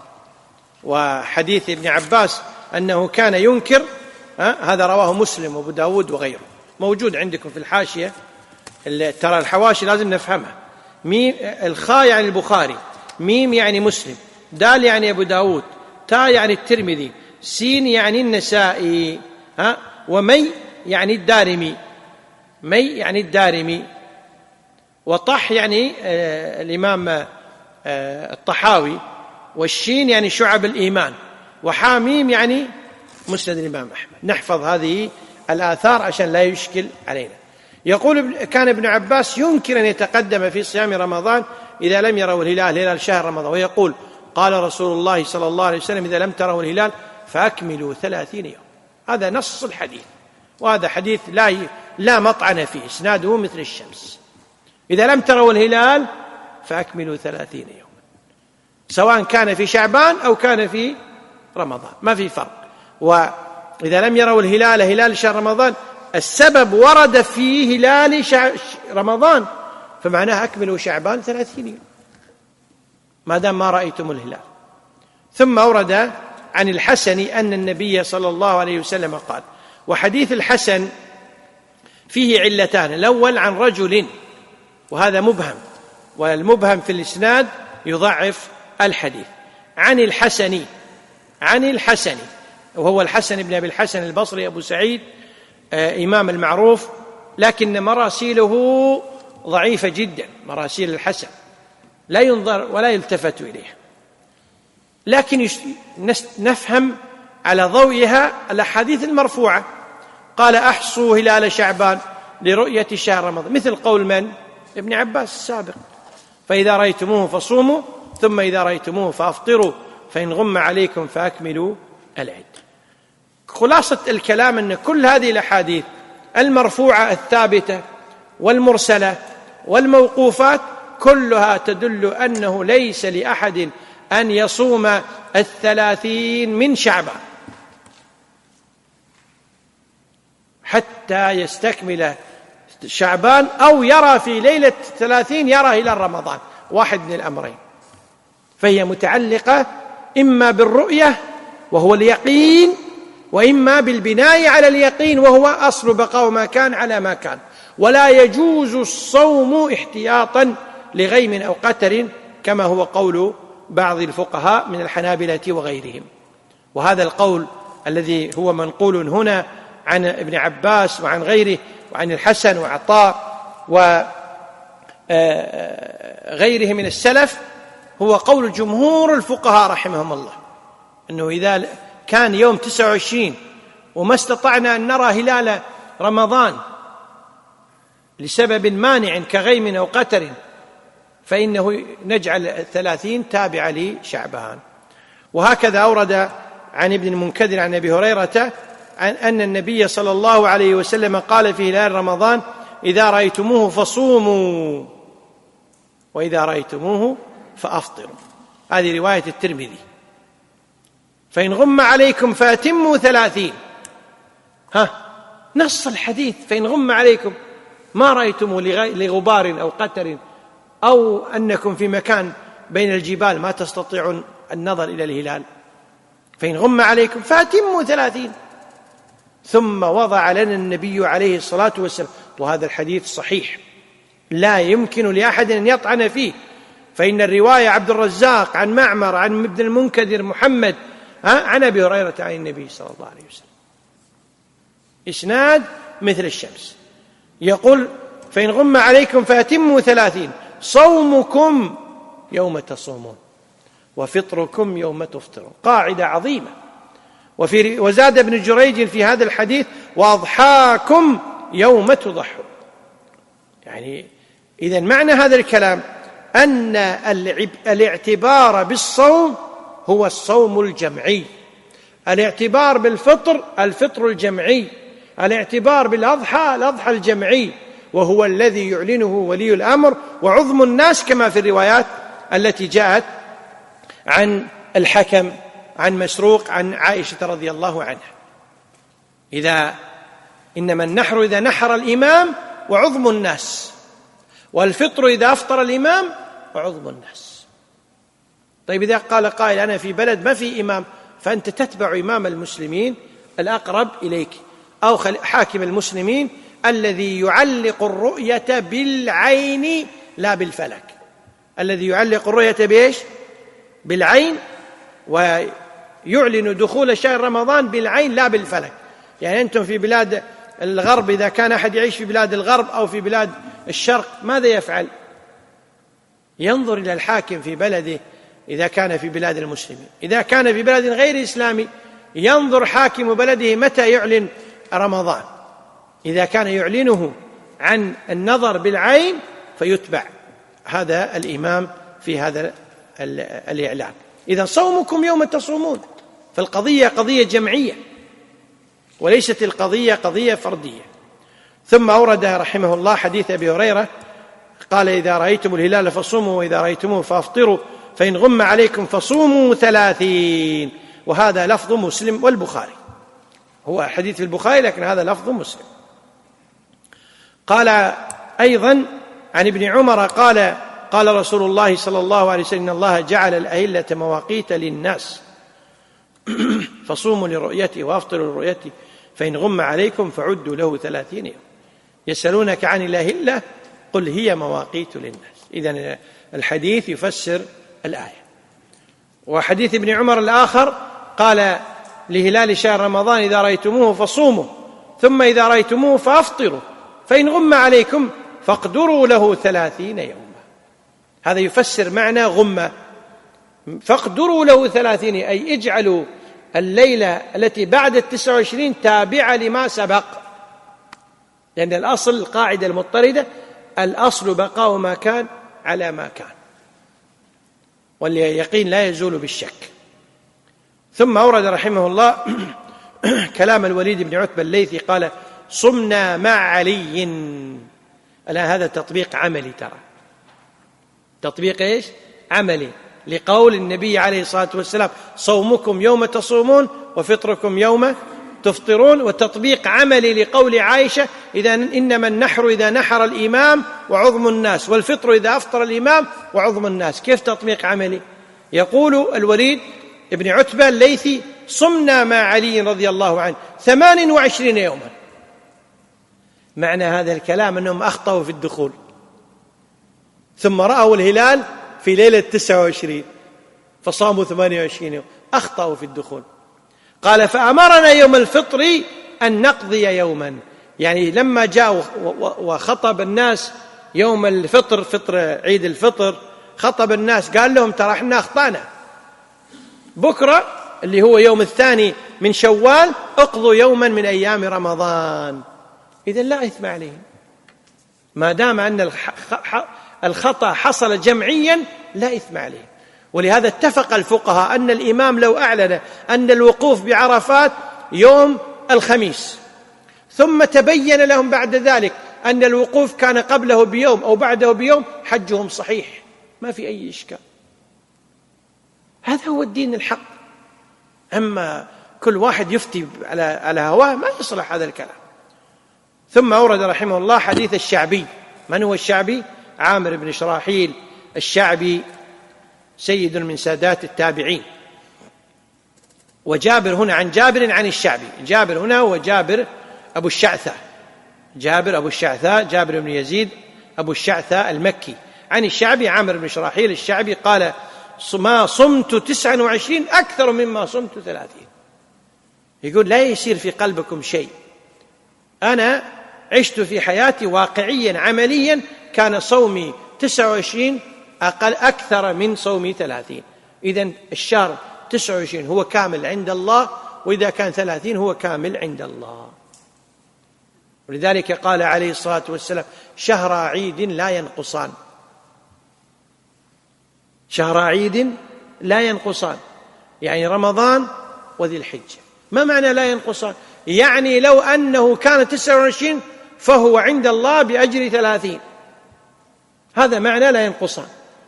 وحديث ابن عباس أنه كان ينكر هذا رواه مسلم وابو داود وغيره، موجود عندكم في الحاشية. ترى الحواشي لازم نفهمها. ميم الخاء يعني البخاري، ميم يعني مسلم، دال يعني أبو داود، تاء يعني الترمذي، سين يعني النسائي، ها ومي يعني الدارمي، مي يعني الدارمي، وطح يعني آه الإمام آه الطحاوي، والشين يعني شعب الإيمان، وحاميم يعني مسند الإمام أحمد. نحفظ هذه الآثار عشان لا يشكل علينا. يقول كان ابن عباس ينكر أن يتقدم في صيام رمضان إذا لم يروا الهلال هلال شهر رمضان، ويقول قال رسول الله صلى الله عليه وسلم إذا لم تروا الهلال فأكملوا ثلاثين يوم. هذا نص الحديث، وهذا حديث لا لا مطعن فيه، إسناده مثل الشمس. إذا لم تروا الهلال فأكملوا ثلاثين يوم، سواء كان في شعبان أو كان في رمضان، ما في فرق. وإذا لم يروا الهلال هلال شهر رمضان، السبب ورد في هلال رمضان، فمعناها أكملوا شعبان ثلاثين يوم ما دام ما رأيتم الهلال. ثم أورد عن الحسن أن النبي صلى الله عليه وسلم قال، وحديث الحسن فيه علتان، الأول عن رجل وهذا مبهم، والمبهم في الإسناد يضعف الحديث. عن الحسن عن الحسن وهو الحسن بن أبي الحسن البصري أبو سعيد آه إمام المعروف، لكن مراسيله ضعيفة جدا، مراسيل الحسن لا ينظر ولا يلتفت إليها، لكن نفهم على ضوئها الأحاديث المرفوعة. قال أحصوا هلال شعبان لرؤية شهر رمضان، مثل قول من؟ ابن عباس السابق، فإذا رأيتموه فصوموا ثم إذا رأيتموه فأفطروا فإن غم عليكم فأكملوا العدة. خلاصة الكلام أن كل هذه الأحاديث المرفوعة الثابتة والمرسلة والموقوفات كلها تدل أنه ليس لأحد أن يصوم الثلاثين من شعبان حتى يستكمل شعبان، أو يرى في ليلة ثلاثين يرى إلى رمضان، واحد من الأمرين. فهي متعلقة إما بالرؤية وهو اليقين، وإما بالبناء على اليقين وهو أصل بقاء ما كان على ما كان. ولا يجوز الصوم احتياطا لغيم أو قتر كما هو قول بعض الفقهاء من الحنابلة وغيرهم. وهذا القول الذي هو منقول هنا عن ابن عباس وعن غيره وعن الحسن وعطاء وغيره من السلف هو قول جمهور الفقهاء رحمهم الله، أنه إذا كان يوم تسعة وعشرين وما استطعنا أن نرى هلال رمضان لسبب مانع كغيم أو قتر فإنه نجعل الثلاثين تابعة لشعبان. وهكذا أورد عن ابن المنكدر عن أبي هريرة عن أن النبي صلى الله عليه وسلم قال في هلال رمضان إذا رأيتموه فصوموا، وإذا رأيتموه فأفطروا. هذه رواية الترمذي. فإن غم عليكم فأتموا ثلاثين. ها نص الحديث فإن غم عليكم، ما رأيتم لغبار أو قتر أو أنكم في مكان بين الجبال ما تستطيعون النظر إلى الهلال، فإن غم عليكم فأتموا ثلاثين. ثم وضع لنا النبي عليه الصلاة والسلام، وهذا الحديث صحيح لا يمكن لأحد أن يطعن فيه، فإن الرواية عبد الرزاق عن معمر عن ابن المنكدر محمد عن أبي هريرة عن النبي صلى الله عليه وسلم، إسناد مثل الشمس. يقول فإن غم عليكم فأتموا ثلاثين، صومكم يوم تصومون وفطركم يوم تفطرون. قاعدة عظيمة. وفي وزاد ابن جريج في هذا الحديث وأضحاكم يوم تضحون. يعني إذن معنى هذا الكلام أن الاعتبار بالصوم هو الصوم الجمعي، الاعتبار بالفطر الفطر الجمعي، الاعتبار بالأضحى الأضحى الجمعي، وهو الذي يعلنه ولي الأمر وعظم الناس، كما في الروايات التي جاءت عن الحكم عن مسروق عن عائشة رضي الله عنها. إذا إنما النحر إذا نحر الإمام وعظم الناس، والفطر إذا أفطر الإمام وعظم الناس. طيب إذا قال قائل أنا في بلد ما في إمام، فأنت تتبع إمام المسلمين الأقرب إليك أو حاكم المسلمين الذي يعلق الرؤية بالعين لا بالفلك، الذي يعلق الرؤية بإيش؟ بالعين، ويعلن دخول شهر رمضان بالعين لا بالفلك. يعني أنتم في بلاد الغرب، إذا كان أحد يعيش في بلاد الغرب أو في بلاد الشرق ماذا يفعل؟ ينظر إلى الحاكم في بلده إذا كان في بلاد المسلمين. إذا كان في بلد غير إسلامي ينظر حاكم بلده متى يعلن رمضان، إذا كان يعلنه عن النظر بالعين فيتبع هذا الإمام في هذا الإعلان. إذا صومكم يوم تصومون، فالقضية قضية جمعية وليست القضية قضية فردية. ثم أورد رحمه الله حديث أبي هريرة قال إذا رأيتم الهلال فصوموا وإذا رأيتموه فأفطروا فإن غم عليكم فصوموا ثلاثين. وهذا لفظ مسلم والبخاري، هو حديث في البخاري لكن هذا لفظ مسلم. قال أيضا عن ابن عمر قال قال رسول الله صلى الله عليه وسلم إن الله جعل الأهلة مواقيت للناس فصوموا لرؤيته وافطروا لرؤيته فإن غم عليكم فعدوا له ثلاثين يوم. يسألونك عن الأهلة قل هي مواقيت للناس. إذن الحديث يفسر الآية. وحديث ابن عمر الآخر قال لهلال شهر رمضان إذا رأيتموه فصوموا ثم إذا رأيتموه فأفطروا فإن غم عليكم فاقدروا له ثلاثين يوما. هذا يفسر معنى غمة، فاقدروا له ثلاثين أي اجعلوا الليلة التي بعد التسعة وعشرين تابعة لما سبق، لأن الأصل القاعدة المضطردة الأصل بقاء ما كان على ما كان، واليقين لا يزول بالشك. ثم أورد رحمه الله كلام الوليد بن عتبة الليثي قال صمنا مع علي. الآن هذا تطبيق عملي، ترى تطبيق إيش؟ عملي لقول النبي عليه الصلاة والسلام صومكم يوم تصومون وفطركم يوم تفطرون، وتطبيق عملي لقول عائشة إذا إنما النحر إذا نحر الإمام وعظم الناس والفطر إذا أفطر الإمام وعظم الناس. كيف تطبيق عملي؟ يقول الوليد ابن عتبة الليثي صمنا مع علي رضي الله عنه ثمان وعشرين يوما. معنى هذا الكلام أنهم أخطأوا في الدخول ثم رأوا الهلال في ليلة تسعة وعشرين فصاموا ثمانية وعشرين يوم، أخطأوا في الدخول. قال فأمرنا يوم الفطر أن نقضي يوما، يعني لما جاءوا وخطب الناس يوم الفطر فطر عيد الفطر خطب الناس قال لهم ترى احنا أخطأنا، بكرة اللي هو يوم الثاني من شوال اقضوا يوما من أيام رمضان. إذن لا إثم عليهم ما دام أن الخطأ حصل جمعيا لا إثم عليهم. ولهذا اتفق الفقهاء أن الإمام لو أعلن أن الوقوف بعرفات يوم الخميس ثم تبين لهم بعد ذلك أن الوقوف كان قبله بيوم أو بعده بيوم حجهم صحيح، ما في أي إشكال. هذا هو الدين الحق. أما كل واحد يفتي على على هواه ما يصلح هذا الكلام. ثم أورد رحمه الله حديث الشعبي. من هو الشعبي؟ عامر بن شراحيل الشعبي، سيد من سادات التابعين. وجابر هنا عن جابر عن الشعبي. جابر هنا هو جابر أبو الشعثاء، جابر أبو الشعثاء، جابر بن يزيد أبو الشعثاء المكي. عن الشعبي عامر بن شراحيل الشعبي قال: ما صمت تسعا وعشرين أكثر مما صمت ثلاثين. يقول لا يصير في قلبكم شيء. أنا عشت في حياتي واقعيا عمليا، كان صومي تسعة وعشرين أقل أكثر من صومي ثلاثين. إذن الشهر تسعة وعشرين هو كامل عند الله، وإذا كان ثلاثين هو كامل عند الله. ولذلك قال عليه الصلاة والسلام: شهر عيد لا ينقصان، شهر عيد لا ينقصان، يعني رمضان وذي الحجة. ما معنى لا ينقصان؟ يعني لو أنه كان تسعة وعشرين فهو عند الله بأجر ثلاثين، هذا معنى لا ينقصان.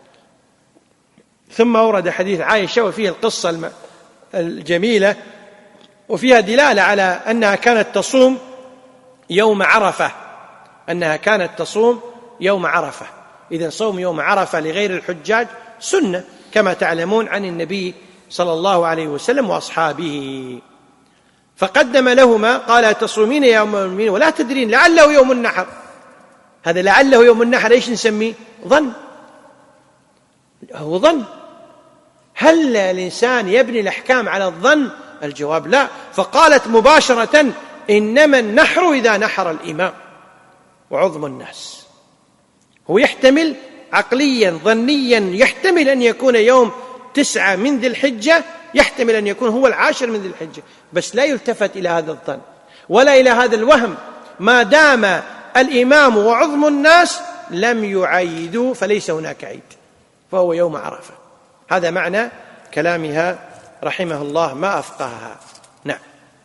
ثم أورد حديث عائشة وفيه القصة الجميلة، وفيها دلالة على أنها كانت تصوم يوم عرفة، أنها كانت تصوم يوم عرفة. إذن صوم يوم عرفة لغير الحجاج سنة كما تعلمون عن النبي صلى الله عليه وسلم وأصحابه. فقدم لهما قال: تصومين يوم المين ولا تدرين لعله يوم النحر. هذا لعله يوم النحر ايش نسميه؟ ظن. هو ظن. هل الإنسان يبني الأحكام على الظن؟ الجواب لا. فقالت مباشرة: إنما النحر إذا نحر الإمام وعظم الناس. هو يحتمل عقليا ظنيا، يحتمل أن يكون يوم تسعة من ذي الحجة، يحتمل أن يكون هو العاشر من ذي الحجة، بس لا يلتفت إلى هذا الظن ولا إلى هذا الوهم. ما دام الإمام وعظم الناس لم يعيدوا فليس هناك عيد، فهو يوم عرفة. هذا معنى كلامها رحمه الله، ما أفقهها. نعم.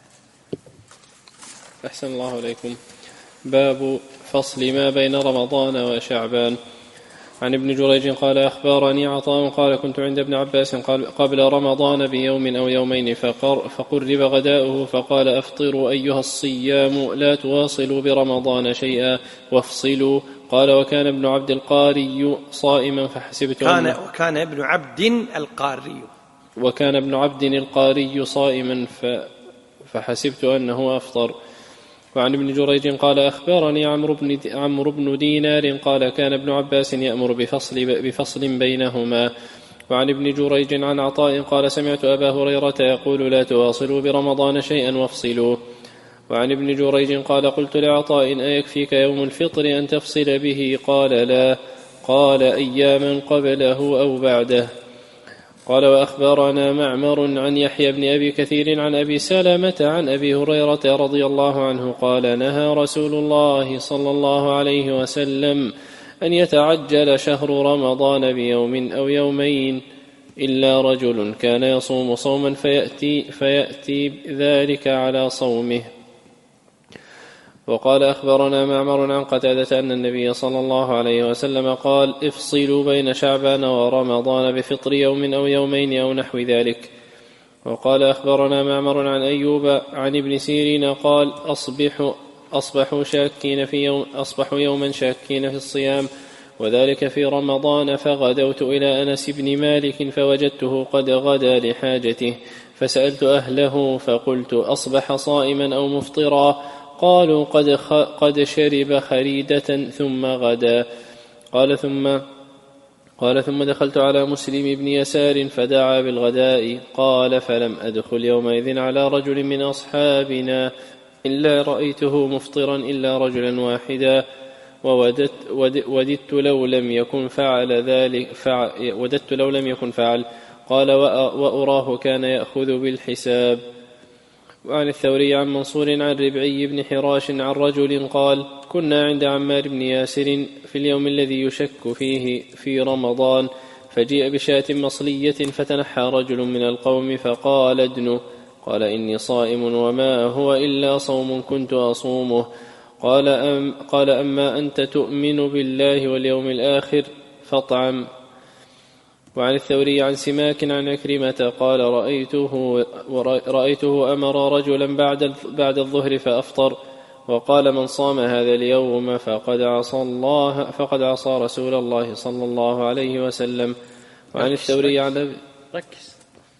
أحسن الله عليكم. باب فصل ما بين رمضان وشعبان. عن ابن جريج قال: أخبرني عطاء قال: كنت عند ابن عباس قبل رمضان بيوم أو يومين فقرب غداؤه فقال: أفطروا أيها الصيام لا تواصلوا برمضان شيئا وافصلوا. قال: وكان ابن عبد القاري صائما فحسبت كان وكان ابن عبد القاري وكان ابن عبد القاري صائما فحسبت أنه أفطر. وعن ابن جريج قال: أخبرني عمرو بن عمرو بن دينار قال: كان ابن عباس يأمر بفصل بفصل بينهما. وعن ابن جريج عن عطاء قال: سمعت أبا هريرة يقول: لا تواصلوا برمضان شيئا وافصلوا. وعن ابن جريج قال: قلت لعطاء: أيكفيك يوم الفطر أن تفصل به؟ قال: لا. قال: أياما قبله أو بعده. قال: وأخبرنا معمر عن يحيى بن أبي كثير عن أبي سلمة عن أبي هريرة رضي الله عنه قال: نهى رسول الله صلى الله عليه وسلم أن يتعجل شهر رمضان بيوم أو يومين إلا رجل كان يصوم صوما فيأتي, فيأتي ذلك على صومه. وقال: أخبرنا معمر عن قتادة أن النبي صلى الله عليه وسلم قال: افصلوا بين شعبان ورمضان بفطر يوم أو يومين أو نحو ذلك. وقال: أخبرنا معمر عن أيوب عن ابن سيرين قال: أصبحوا, أصبحوا, شاكين في يوم أصبحوا يوما شاكين في الصيام وذلك في رمضان، فغدوت إلى أنس بن مالك فوجدته قد غدا لحاجته، فسألت أهله فقلت: أصبح صائما أو مفطرا؟ قالوا: قد, قد شرب خريدة ثم غدا. قال ثم, قال ثم دخلت على مسلم بن يسار فدعا بالغداء. قال: فلم أدخل يومئذ على رجل من أصحابنا إلا رأيته مفطرا إلا رجلا واحدا، ووددت وددت لو لم يكن فعل ذلك فعل وددت لو لم يكن فعل. قال: وأراه كان يأخذ بالحساب. وعن الثوري عن منصور عن ربعي بن حراش عن رجل قال: كنا عند عمار بن ياسر في اليوم الذي يشك فيه في رمضان، فجيء بشاة مصلية فتنحى رجل من القوم فقال: ادنوا. قال: إني صائم وما هو إلا صوم كنت أصومه. قال, أم قال: أما أنت تؤمن بالله واليوم الآخر فاطعم. وعن الثوري عن سماك عن عكرمة قال رأيته, رأيته أمر رجلا بعد, بعد الظهر فأفطر وقال من صام هذا اليوم فقد عصى الله فقد عصى رسول الله صلى الله عليه وسلم. وعن الثوري عن ركز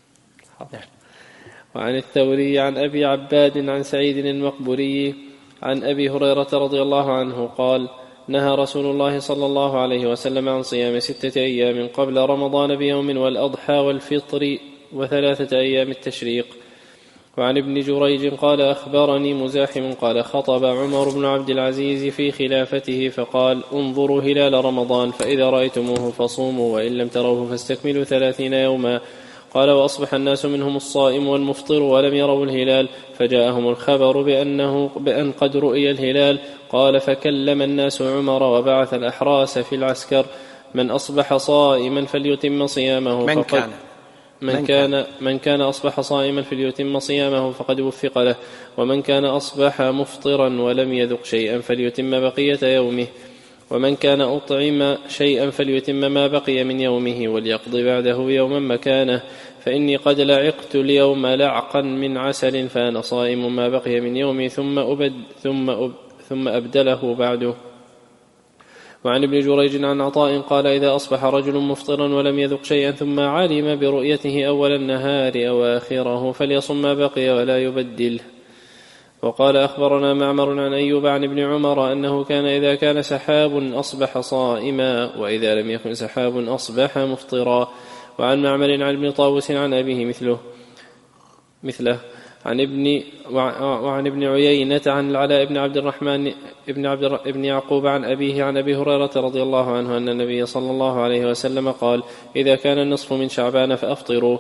وعن الثوري عن أبي عباد عن سعيد المقبري عن أبي هريرة رضي الله عنه قال نهى رسول الله صلى الله عليه وسلم عن صيام ستة أيام قبل رمضان بيوم والأضحى والفطر وثلاثة أيام التشريق. وعن ابن جريج قال أخبرني مزاحم قال خطب عمر بن عبد العزيز في خلافته فقال انظروا هلال رمضان فإذا رأيتموه فصوموا وإن لم تروه فاستكملوا ثلاثين يوما. قال وأصبح الناس منهم الصائم والمفطر ولم يروا الهلال فجاءهم الخبر بأنه بأن قد رؤي الهلال. قال فكلم الناس عمر وبعث الأحراس في العسكر من أصبح صائما فليتم صيامه من فقد كان من كان من كان أصبح صائما فليتم صيامه فقد وفق له ومن كان أصبح مفطرا ولم يذق شيئا فليتم بقية يومه ومن كان أطعم شيئا فليتم ما بقي من يومه وليقضي بعده يوما مكانه فإني قد لعقت اليوم لعقا من عسل فأنا صائم ما بقي من يومي ثم أبد ثم أب ثم أبدله بعده. وعن ابن جريج عن عطاء قال إذا أصبح رجل مفطرا ولم يذق شيئا ثم علم برؤيته أول النهار أو آخره فليصم ما بقي ولا يبدله. وقال أخبرنا معمر عن أيوب عن ابن عمر أنه كان إذا كان سحاب أصبح صائما وإذا لم يكن سحاب أصبح مفطرا. وعن معمر عن ابن طاووس عن أبيه مثله مثله عن ابن وعن ابن عيينة عن العلاء بن عبد الرحمن ابن عبد ابن يعقوب عن أبيه عن أبي هريرة رضي الله عنه أن النبي صلى الله عليه وسلم قال إذا كان النصف من شعبان فأفطروا.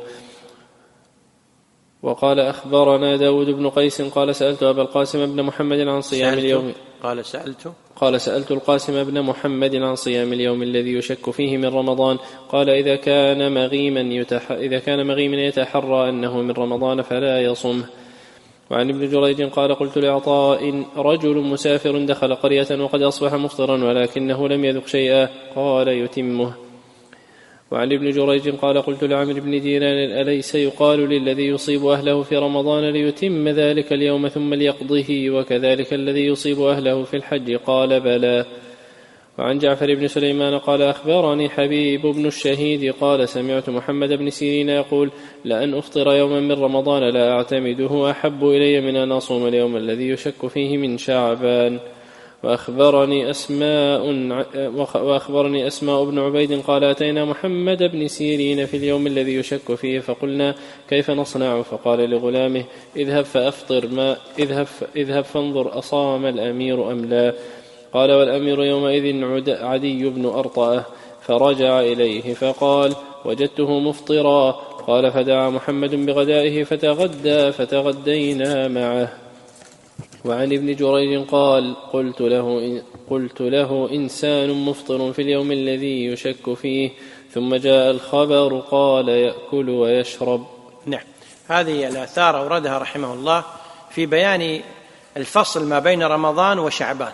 وقال أخبرنا داود بن قيس قال سألت أبا القاسم بن محمد عن صيام اليوم قال سألت قال سألت القاسم بن محمد عن صيام اليوم الذي يشك فيه من رمضان قال إذا كان مغيما يتح... إذا كان مغيما يتحرى أنه من رمضان فلا يصمه. وعن ابن جريج قال قلت لعطاء رجل مسافر دخل قرية وقد أصبح مفطرا ولكنه لم يذق شيئا قال يتمه. وعن ابن جريج قال قلت لعمر بن دينار أليس يقال للذي يصيب أهله في رمضان ليتم ذلك اليوم ثم ليقضه وكذلك الذي يصيب أهله في الحج قال بلى. وعن جعفر بن سليمان قال أخبرني حبيب بن الشهيد قال سمعت محمد بن سيرين يقول لأن أفطر يوما من رمضان لا أعتمده أحب إلي من أن أصوم اليوم الذي يشك فيه من شعبان. وأخبرني أسماء, وأخبرني أسماء بن عبيد قال أتينا محمد بن سيرين في اليوم الذي يشك فيه فقلنا كيف نصنع فقال لغلامه اذهب فأفطر ما اذهب, اذهب فانظر أصام الأمير أم لا. قال والأمير يومئذ عدي بن أرطأة فرجع إليه فقال وجدته مفطرا. قال فدعا محمد بغدائه فتغدى فتغدينا معه. وعن ابن جريج قال قلت له, قلت له إنسان مفطر في اليوم الذي يشك فيه ثم جاء الخبر قال يأكل ويشرب. نعم هذه الآثار أوردها رحمه الله في بيان الفصل ما بين رمضان وشعبان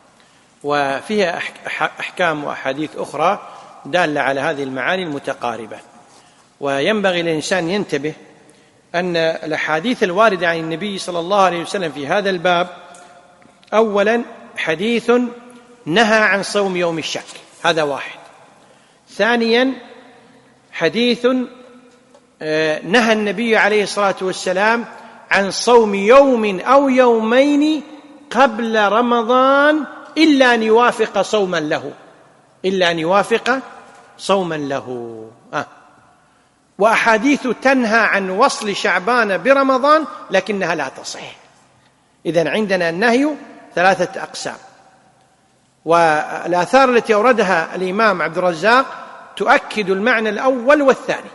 وفيها أحكام وأحاديث أخرى دالة على هذه المعاني المتقاربة. وينبغي للإنسان ينتبه أن الأحاديث الواردة عن النبي صلى الله عليه وسلم في هذا الباب أولا حديث نهى عن صوم يوم الشك هذا واحد. ثانيا حديث نهى النبي عليه الصلاة والسلام عن صوم يوم أو يومين قبل رمضان إلا أن يوافق صوما له إلا أن يوافق صوما له آه. وأحاديث تنهى عن وصل شعبان برمضان لكنها لا تصح. إذن عندنا النهي ثلاثة أقسام. والآثار التي أوردها الإمام عبد الرزاق تؤكد المعنى الأول والثاني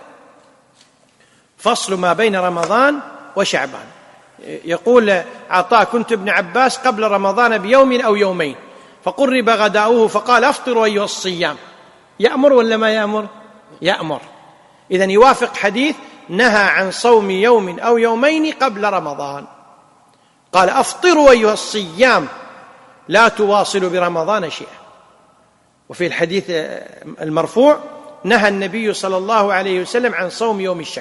فصل ما بين رمضان وشعبان. يقول عطاء كنت ابن عباس قبل رمضان بيوم أو يومين فقرب غداؤه فقال أفطروا أيها الصيام. يأمر ولا ما يأمر؟ يأمر. إذن يوافق حديث نهى عن صوم يوم أو يومين قبل رمضان قال أفطروا أيها الصيام لا تواصلوا برمضان شيئا. وفي الحديث المرفوع نهى النبي صلى الله عليه وسلم عن صوم يوم الشك.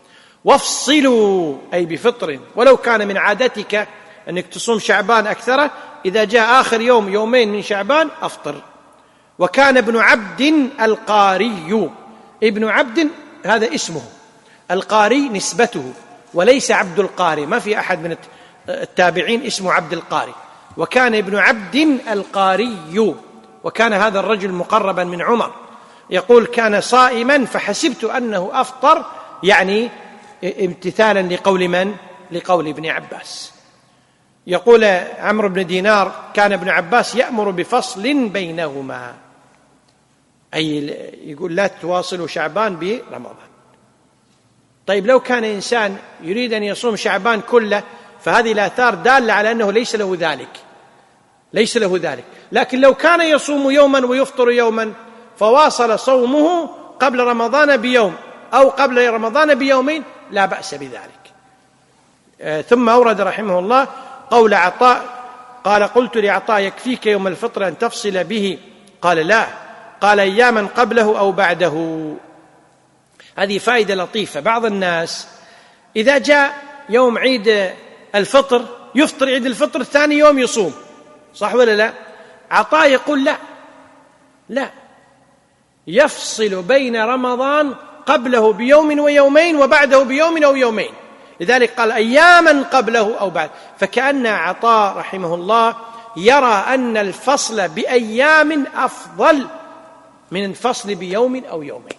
وافصلوا أي بفطر، ولو كان من عادتك أنك تصوم شعبان أكثره، إذا جاء آخر يوم يومين من شعبان أفطر. وكان ابن عبد القاري، ابن عبد هذا اسمه، القاري نسبته، وليس عبد القاري، ما في أحد من التابعين اسمه عبد القاري. وكان ابن عبد القاري، وكان هذا الرجل مقربا من عمر، يقول كان صائما فحسبت أنه أفطر، يعني امتثالا لقول من؟ لقول ابن عباس. يقول عمرو بن دينار كان ابن عباس يأمر بفصل بينهما، أي يقول لا تواصلوا شعبان برمضان. طيب لو كان إنسان يريد أن يصوم شعبان كله، فهذه الآثار دالة على أنه ليس له ذلك، ليس له ذلك. لكن لو كان يصوم يوما ويفطر يوما، فواصل صومه قبل رمضان بيوم أو قبل رمضان بيومين، لا بأس بذلك. آه ثم أورد رحمه الله قول عطاء قال قلت لعطاء يكفيك يوم الفطر أن تفصل به؟ قال لا، قال أياما قبله أو بعده. هذه فائدة لطيفة. بعض الناس إذا جاء يوم عيد الفطر يفطر عيد الفطر، الثاني يوم يصوم، صح ولا لا؟ عطاء يقول لا لا، يفصل بين رمضان قبله بيوم ويومين وبعده بيوم أو يومين، لذلك قال أياما قبله أو بعد. فكأن عطاء رحمه الله يرى أن الفصل بأيام أفضل من الفصل بيوم أو يومين.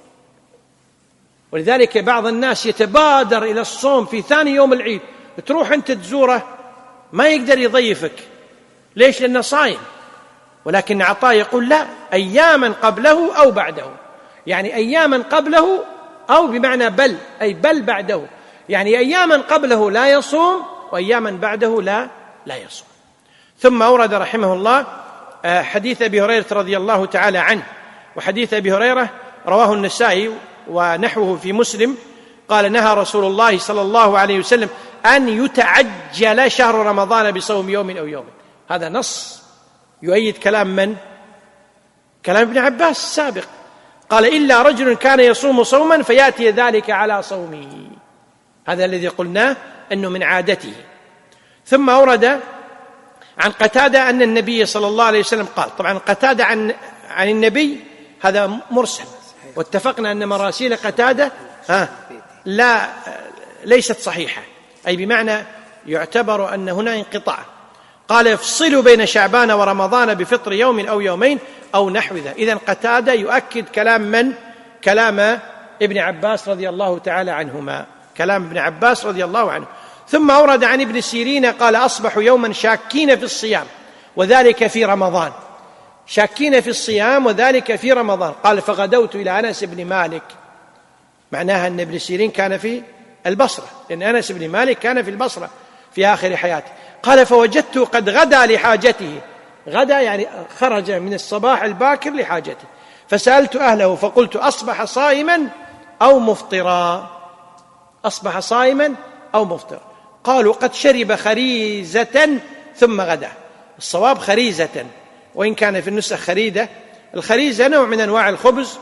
ولذلك بعض الناس يتبادر إلى الصوم في ثاني يوم العيد، تروح أنت تزوره ما يقدر يضيفك، ليش؟ لأنه صايم. ولكن عطاء يقول لا، أياما قبله أو بعده، يعني أياما قبله أو بمعنى بل، أي بل بعده، يعني أياما قبله لا يصوم وأياما بعده لا لا يصوم. ثم أورد رحمه الله حديث أبي هريرة رضي الله تعالى عنه، وحديث أبي هريرة رواه النسائي ونحوه في مسلم، قال نهى رسول الله صلى الله عليه وسلم أن يتعجل شهر رمضان بصوم يوم أو يوم. هذا نص يؤيد كلام من؟ كلام ابن عباس السابق، قال إلا رجل كان يصوم صوما فيأتي ذلك على صومه، هذا الذي قلناه أنه من عادته. ثم أورد عن قتادة أن النبي صلى الله عليه وسلم قال، طبعا قتادة عن عن النبي هذا مرسل، واتفقنا أن مراسيل قتادة ها لا ليست صحيحة، أي بمعنى يعتبر أن هنا انقطاع. قال افصلوا بين شعبان ورمضان بفطر يوم أو يومين أو نحو ذا. إذن قتادة يؤكد كلام من؟ كلام ابن عباس رضي الله تعالى عنهما، كلام ابن عباس رضي الله عنه. ثم أورد عن ابن سيرين قال أصبحوا يوما شاكين في الصيام وذلك في رمضان، شاكين في الصيام وذلك في رمضان. قال فغدوت إلى أنس بن مالك، معناها أن ابن سيرين كان في البصرة، لأن أنس بن مالك كان في البصرة في آخر حياته. قال فوجدته قد غدا لحاجته، غدا يعني خرج من الصباح الباكر لحاجته، فسألت أهله فقلت أصبح صائما أو مفطرا، أصبح صائما أو مفطرا. قالوا قد شرب خريزة ثم غدا. الصواب خريزة، وإن كان في النسخ خريدة. الخريزة نوع من أنواع الخبز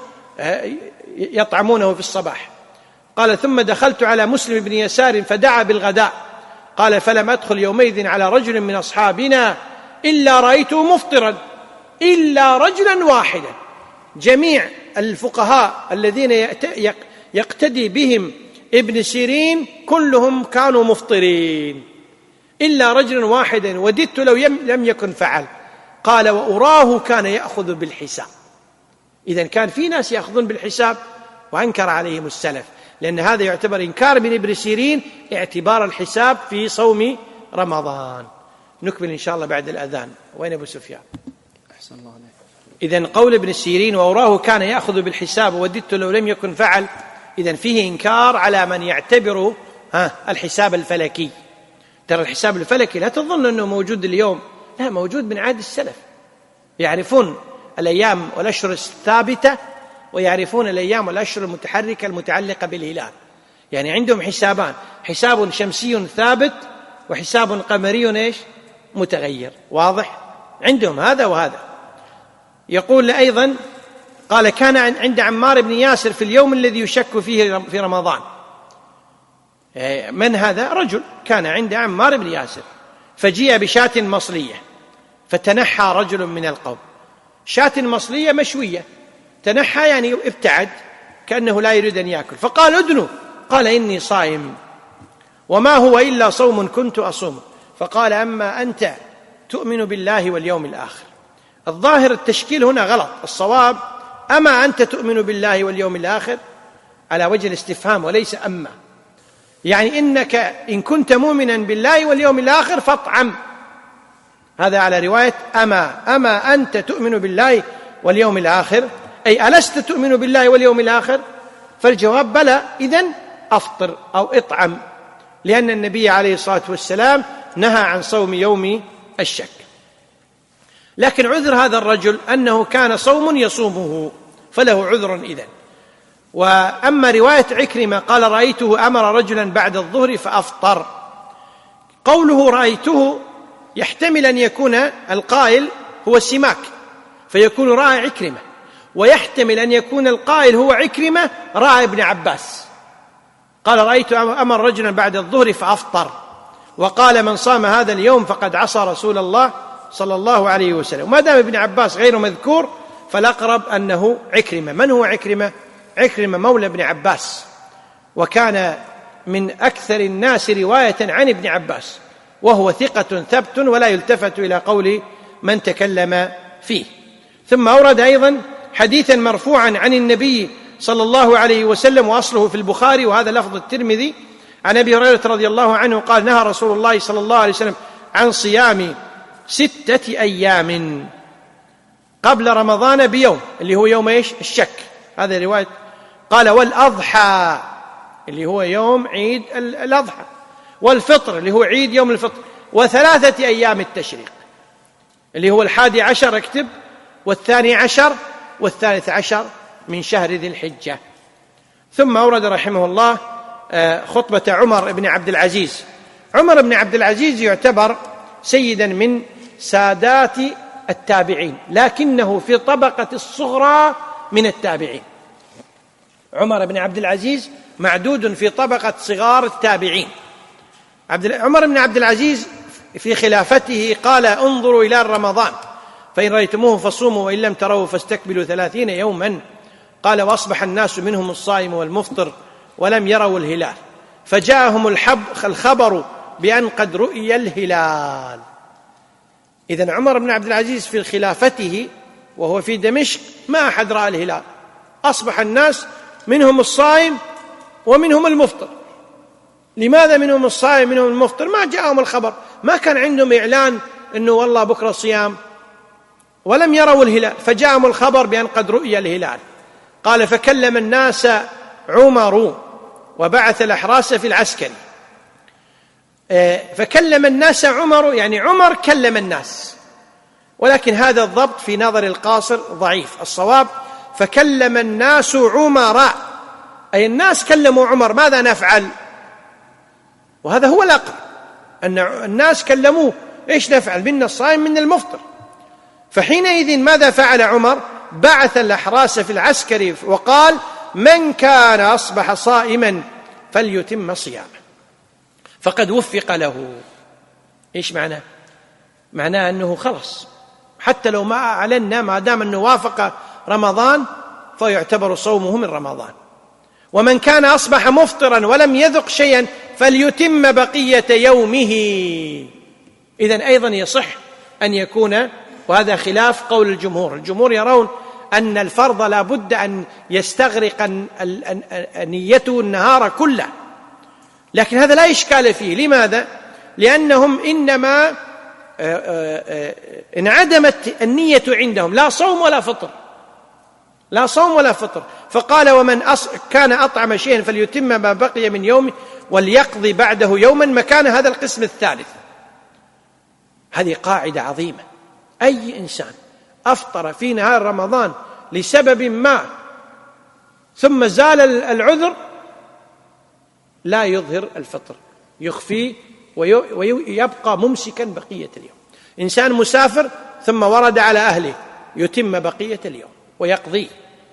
يطعمونه في الصباح. قال ثم دخلت على مسلم بن يسار فدعا بالغداء، قال فلم أدخل يومئذ على رجل من أصحابنا إلا رأيته مفطرا إلا رجلا واحدا. جميع الفقهاء الذين يقتدي بهم ابن سيرين كلهم كانوا مفطرين إلا رجلا واحدا وددت لو لم يكن فعل. قال وأراه كان يأخذ بالحساب. إذن كان في ناس يأخذون بالحساب وأنكر عليهم السلف، لأن هذا يعتبر إنكار من ابن سيرين اعتبار الحساب في صوم رمضان. نكمل إن شاء الله بعد الأذان. وين أبو سفيان؟ أحسن الله عليك. إذن قول ابن سيرين وأراه كان يأخذ بالحساب وددت لو لم يكن فعل، إذن فيه إنكار على من يعتبر ها الحساب الفلكي. ترى الحساب الفلكي لا تظن أنه موجود اليوم، لا، موجود من عهد السلف، يعرفون الأيام والأشهر الثابتة ويعرفون الأيام والأشهر المتحركة المتعلقة بالهلال، يعني عندهم حسابان، حساب شمسي ثابت وحساب قمري إيش متغير، واضح عندهم هذا وهذا. يقول أيضا قال كان عند عمار بن ياسر في اليوم الذي يشك فيه في رمضان. من هذا؟ رجل كان عند عمار بن ياسر فجيء بشاة مصلية فتنحى رجل من القوم. شاة مصلية مشوية، تنحى يعني ابتعد كأنه لا يريد أن يأكل، فقال ادنوا، قال إني صائم وما هو إلا صوم كنت أصوم. فقال أما أنت تؤمن بالله واليوم الآخر. الظاهر التشكيل هنا غلط، الصواب أما أنت تؤمن بالله واليوم الآخر على وجه الاستفهام وليس أما، يعني إنك إن كنت مؤمنا بالله واليوم الآخر فاطعم، هذا على رواية أما أما أنت تؤمن بالله واليوم الآخر، أي ألست تؤمن بالله واليوم الآخر؟ فالجواب بلى، إذن أفطر أو اطعم، لأن النبي عليه الصلاة والسلام نهى عن صوم يوم الشك. لكن عذر هذا الرجل أنه كان صوم يصومه فله عذر إذن. وأما رواية عكرمة قال رأيته أمر رجلا بعد الظهر فأفطر، قوله رأيته يحتمل أن يكون القائل هو السماك فيكون رأى عكرمة، ويحتمل أن يكون القائل هو عكرمة رأى ابن عباس، قال رأيت أمر رجلا بعد الظهر فأفطر، وقال من صام هذا اليوم فقد عصى رسول الله صلى الله عليه وسلم. وما دام ابن عباس غير مذكور فالأقرب أنه عكرمة. من هو عكرمة؟ عكرمة مولى ابن عباس، وكان من أكثر الناس رواية عن ابن عباس، وهو ثقة ثبت ولا يلتفت إلى قول من تكلم فيه. ثم أورد أيضا حديثا مرفوعا عن النبي صلى الله عليه وسلم وأصله في البخاري وهذا لفظ الترمذي، عن أبي هريرة رضي الله عنه قال نهى رسول الله صلى الله عليه وسلم عن صيام ستة أيام قبل رمضان بيوم، اللي هو يوم إيش؟ الشك، هذا رواية. قال والأضحى اللي هو يوم عيد الأضحى، والفطر اللي هو عيد يوم الفطر، وثلاثة أيام التشريق اللي هو الحادي عشر اكتب، والثاني عشر والثالث عشر من شهر ذي الحجة. ثم أورد رحمه الله خطبة عمر بن عبد العزيز. عمر بن عبد العزيز يعتبر سيدا من سادات التابعين، لكنه في طبقة الصغرى من التابعين. عمر بن عبد العزيز معدود في طبقة صغار التابعين. عمر بن عبد العزيز في خلافته قال انظروا إلى رمضان فإن رأيتموه فصوموا وإن لم تروه فاستكبلوا ثلاثين يوما. قال وأصبح الناس منهم الصائم والمفطر ولم يروا الهلال، فجاءهم الحب الخبر بأن قد رؤي الهلال. إذن عمر بن عبد العزيز في خلافته وهو في دمشق ما أحد رأى الهلال، أصبح الناس منهم الصائم ومنهم المفطر. لماذا منهم الصائم منهم المفطر؟ ما جاءهم الخبر، ما كان عندهم إعلان أنه والله بكرة صيام، ولم يروا الهلال، فجاءهم الخبر بأن قد رؤي الهلال. قال فكلم الناس عمر وبعث الأحراس في العسكر. فكلم الناس عمر يعني عمر كلم الناس، ولكن هذا الضبط في نظر القاصر ضعيف. الصواب فكلم الناس عمر، أي الناس كلموا عمر ماذا نفعل، وهذا هو الأقرب أن الناس كلموه إيش نفعل منا الصائم من المفطر. فحينئذ ماذا فعل عمر؟ بعث الأحراس في العسكر وقال من كان أصبح صائما فليتم صيامه فقد وفق له. إيش معناه؟ معناه أنه خلص حتى لو ما أعلنا ما دام أنه وافق رمضان فيعتبر صومه من رمضان. ومن كان أصبح مفطرا ولم يذق شيئا فليتم بقية يومه. إذن أيضا يصح أن يكون، وهذا خلاف قول الجمهور، الجمهور يرون أن الفرض لا بد أن يستغرق نيته النهار كله، لكن هذا لا إشكال فيه. لماذا؟ لأنهم إنما انعدمت النية عندهم، لا صوم ولا فطر، لا صوم ولا فطر. فقال ومن كان أطعم شيئا فليتم ما بقي من يوم وليقضي بعده يوما مكان هذا القسم الثالث. هذه قاعدة عظيمة، أي إنسان أفطر في نهار رمضان لسبب ما ثم زال العذر لا يظهر الفطر، يخفيه ويبقى ممسكا بقية اليوم. إنسان مسافر ثم ورد على أهله يتم بقية اليوم ويقضي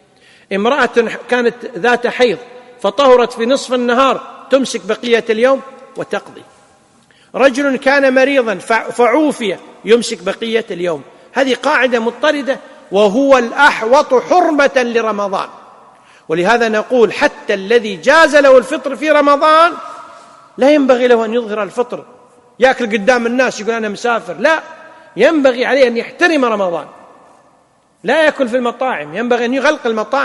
امرأة كانت ذات حيض فطهرت في نصف النهار تمسك بقية اليوم وتقضي. رجل كان مريضا فعوفي يمسك بقية اليوم. هذه قاعدة مضطردة، وهو الأحوط حرمة لرمضان. ولهذا نقول حتى الذي جاز له الفطر في رمضان لا ينبغي له أن يظهر الفطر يأكل قدام الناس يقول أنا مسافر، لا، ينبغي عليه أن يحترم رمضان، لا يأكل في المطاعم، ينبغي أن يغلق المطاعم،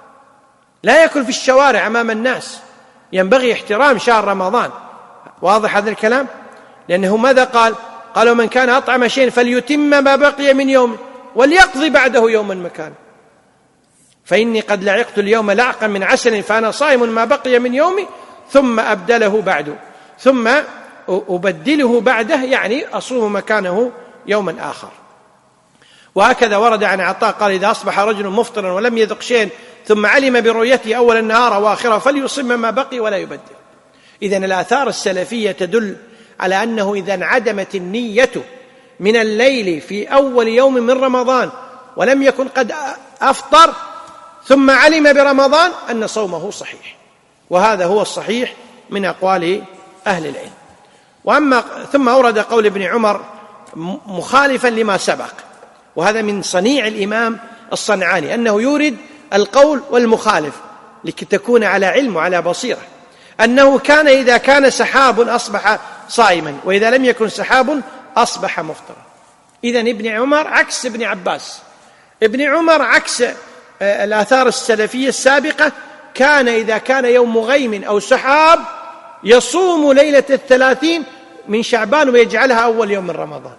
لا يأكل في الشوارع أمام الناس، ينبغي احترام شهر رمضان. واضح هذا الكلام؟ لأنه ماذا قال؟ قالوا من كان أطعم شيء فليتم ما بقي من يومه وليقضي بعده يوما مكانه، فإني قد لعقت اليوم لعقا من عسل فأنا صائم ما بقي من يومي ثم أبدله بعده ثم أبدله بعده، يعني أصوم مكانه يوما آخر. وهكذا ورد عن عطاء قال إذا أصبح رجل مفطرا ولم يذق شيئا ثم علم برؤيته أول النهار وآخره فليصم ما بقي ولا يبدل. إذن الآثار السلفية تدل على أنه إذا انعدمت النية من الليل في أول يوم من رمضان ولم يكن قد أفطر ثم علم برمضان أن صومه صحيح، وهذا هو الصحيح من أقوال أهل العلم. وأما ثم أورد قول ابن عمر مخالفا لما سبق، وهذا من صنيع الإمام الصنعاني أنه يورد القول والمخالف لكي تكون على علم وعلى بصيرة، أنه كان إذا كان سحاب أصبح صائما وإذا لم يكن سحاب أصبح مفطرا. إذن ابن عمر عكس ابن عباس. ابن عمر عكس الآثار السلفية السابقة، كان إذا كان يوم غيم أو سحاب يصوم ليلة الثلاثين من شعبان ويجعلها أول يوم من رمضان.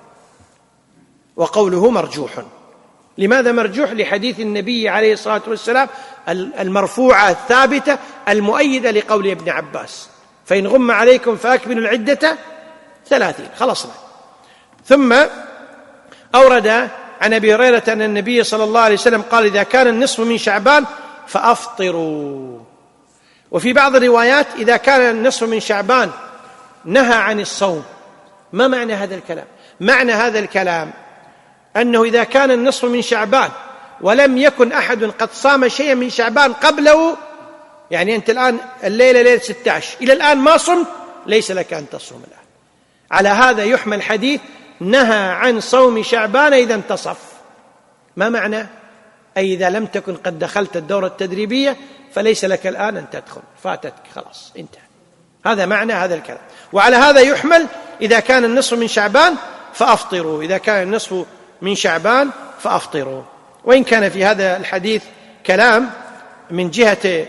وقوله مرجوح. لماذا مرجوح؟ لحديث النبي عليه الصلاة والسلام المرفوعة الثابتة المؤيدة لقول ابن عباس فإن غم عليكم فأكملوا العدة ثلاثين، خلصنا. ثم أورد عن أبي هريرة أن النبي صلى الله عليه وسلم قال إذا كان النصف من شعبان فأفطروا. وفي بعض الروايات إذا كان النصف من شعبان نهى عن الصوم. ما معنى هذا الكلام؟ معنى هذا الكلام أنه إذا كان النصف من شعبان ولم يكن أحد قد صام شيئا من شعبان قبله، يعني أنت الآن الليلة ليلة ستة عشر إلى الآن ما صمت، ليس لك أن تصوم الآن. على هذا يحمل حديث نهى عن صوم شعبان إذا انتصف. ما معنى؟ أي إذا لم تكن قد دخلت الدورة التدريبية فليس لك الآن أن تدخل، فاتتك، خلاص انتهى. هذا معنى هذا الكلام. وعلى هذا يحمل إذا كان النصف من شعبان فأفطروا، إذا كان النصف من شعبان فأفطروا. وإن كان في هذا الحديث كلام من جهة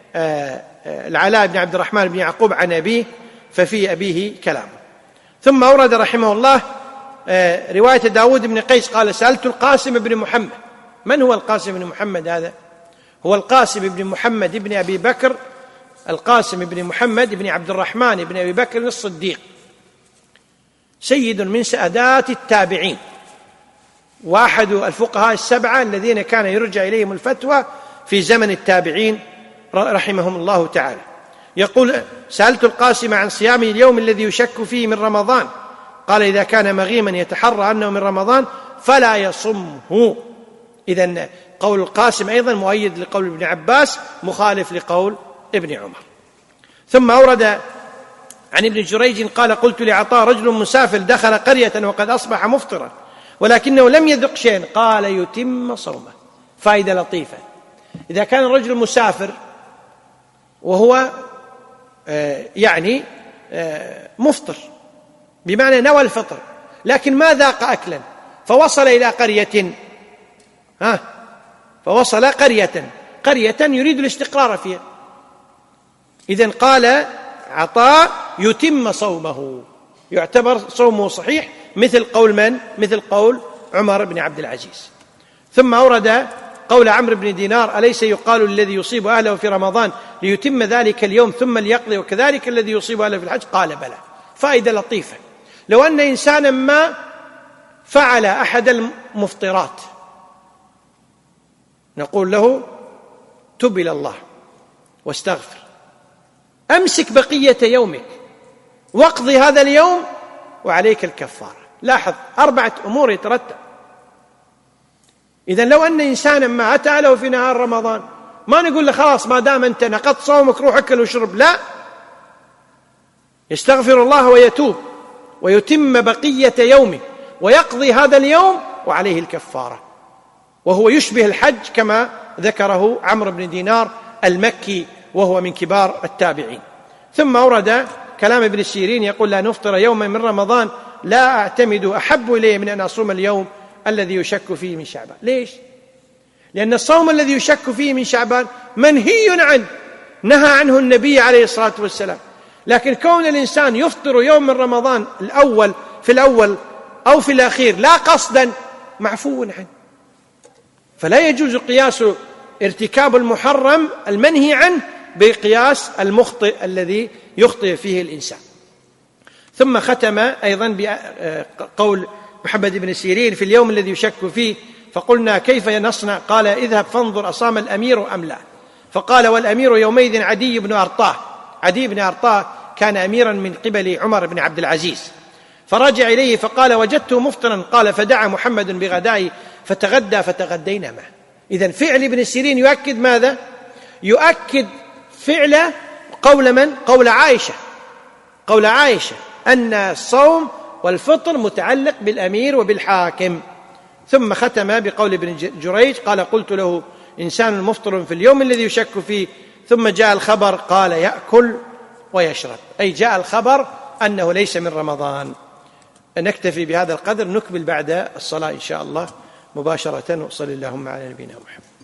العلاء بن عبد الرحمن بن يعقوب عن أبيه، ففي أبيه كلام. ثم أورد رحمه الله رواية داود بن قيس قال سألت القاسم بن محمد. من هو القاسم بن محمد هذا؟ هو القاسم بن محمد بن أبي بكر، القاسم بن محمد بن عبد الرحمن بن أبي بكر الصديق، سيد من سادات التابعين، واحد الفقهاء السبعة الذين كان يرجع إليهم الفتوى في زمن التابعين رحمهم الله تعالى. يقول سألت القاسم عن صيام اليوم الذي يشك فيه من رمضان، قال إذا كان مغيما يتحرى أنه من رمضان فلا يصمه. إذن قول القاسم أيضا مؤيد لقول ابن عباس، مخالف لقول ابن عمر. ثم أورد عن ابن جريج قال قلت لعطاء رجل مسافر دخل قرية وقد أصبح مفطرا ولكنه لم يذق شيئا قال يتم صومه. فائدة لطيفة، إذا كان الرجل مسافر وهو آه يعني آه مفطر بمعنى نوى الفطر لكن ما ذاق أكلا فوصل إلى قرية ها فوصل قرية قرية يريد الاستقرار فيها، إذن قال عطاء يتم صومه، يعتبر صومه صحيح، مثل قول من؟ مثل قول عمر بن عبد العزيز. ثم أورد قول عمرو بن دينار أليس يقال الذي يصيب أهله في رمضان ليتم ذلك اليوم ثم ليقضي وكذلك الذي يصيب أهله في الحج؟ قال بلى. فائدة لطيفة، لو أن إنسانا ما فعل أحد المفطرات نقول له تب إلى الله واستغفر، أمسك بقية يومك واقضي هذا اليوم وعليك الكفارة. لاحظ أربعة أمور يترتب. إذن لو أن إنسانا ما أتى له في نهار رمضان ما نقول له خلاص ما دام أنت نقضت صومك روح أكل وشرب، لا، يستغفر الله ويتوب ويتم بقية يومه ويقضي هذا اليوم وعليه الكفارة، وهو يشبه الحج كما ذكره عمرو بن دينار المكي وهو من كبار التابعين. ثم أورد كلام ابن سيرين يقول: لا نفطر يوما من رمضان لا أعتمد أحب إليه من أن أصوم اليوم الذي يشك فيه من شعبان. ليش؟ لأن الصوم الذي يشك فيه من شعبان منهي عنه، نهى عنه النبي عليه الصلاة والسلام، لكن كون الإنسان يفطر يوم من رمضان الأول في الأول أو في الأخير لا قصدا معفو عنه، فلا يجوز قياس ارتكاب المحرم المنهي عنه بقياس المخطئ الذي يخطئ فيه الإنسان. ثم ختم أيضا بقول محمد بن سيرين: في اليوم الذي يشك فيه فقلنا كيف نصنع؟ قال: اذهب فانظر أصام الأمير أم لا. فقال: والأمير يومئذ عدي بن أرطاه. عدي بن أرطاه كان أميرا من قبل عمر بن عبد العزيز، فرجع إليه فقال: وجدته مفطرا. قال: فدعا محمد بغدائه فتغدى فتغدينا معه. إذن فعل ابن سيرين يؤكد ماذا؟ يؤكد فعل قول من؟ قول عائشة، قول عائشة أن الصوم والفطر متعلق بالأمير وبالحاكم. ثم ختم بقول ابن جريج قال: قلت له: إنسان مفطر في اليوم الذي يشك فيه. ثم جاء الخبر قال: يأكل ويشرب، أي جاء الخبر أنه ليس من رمضان. نكتفي بهذا القدر، نكمل بعد الصلاة إن شاء الله مباشرة. وصلى اللهم على نبينا محمد.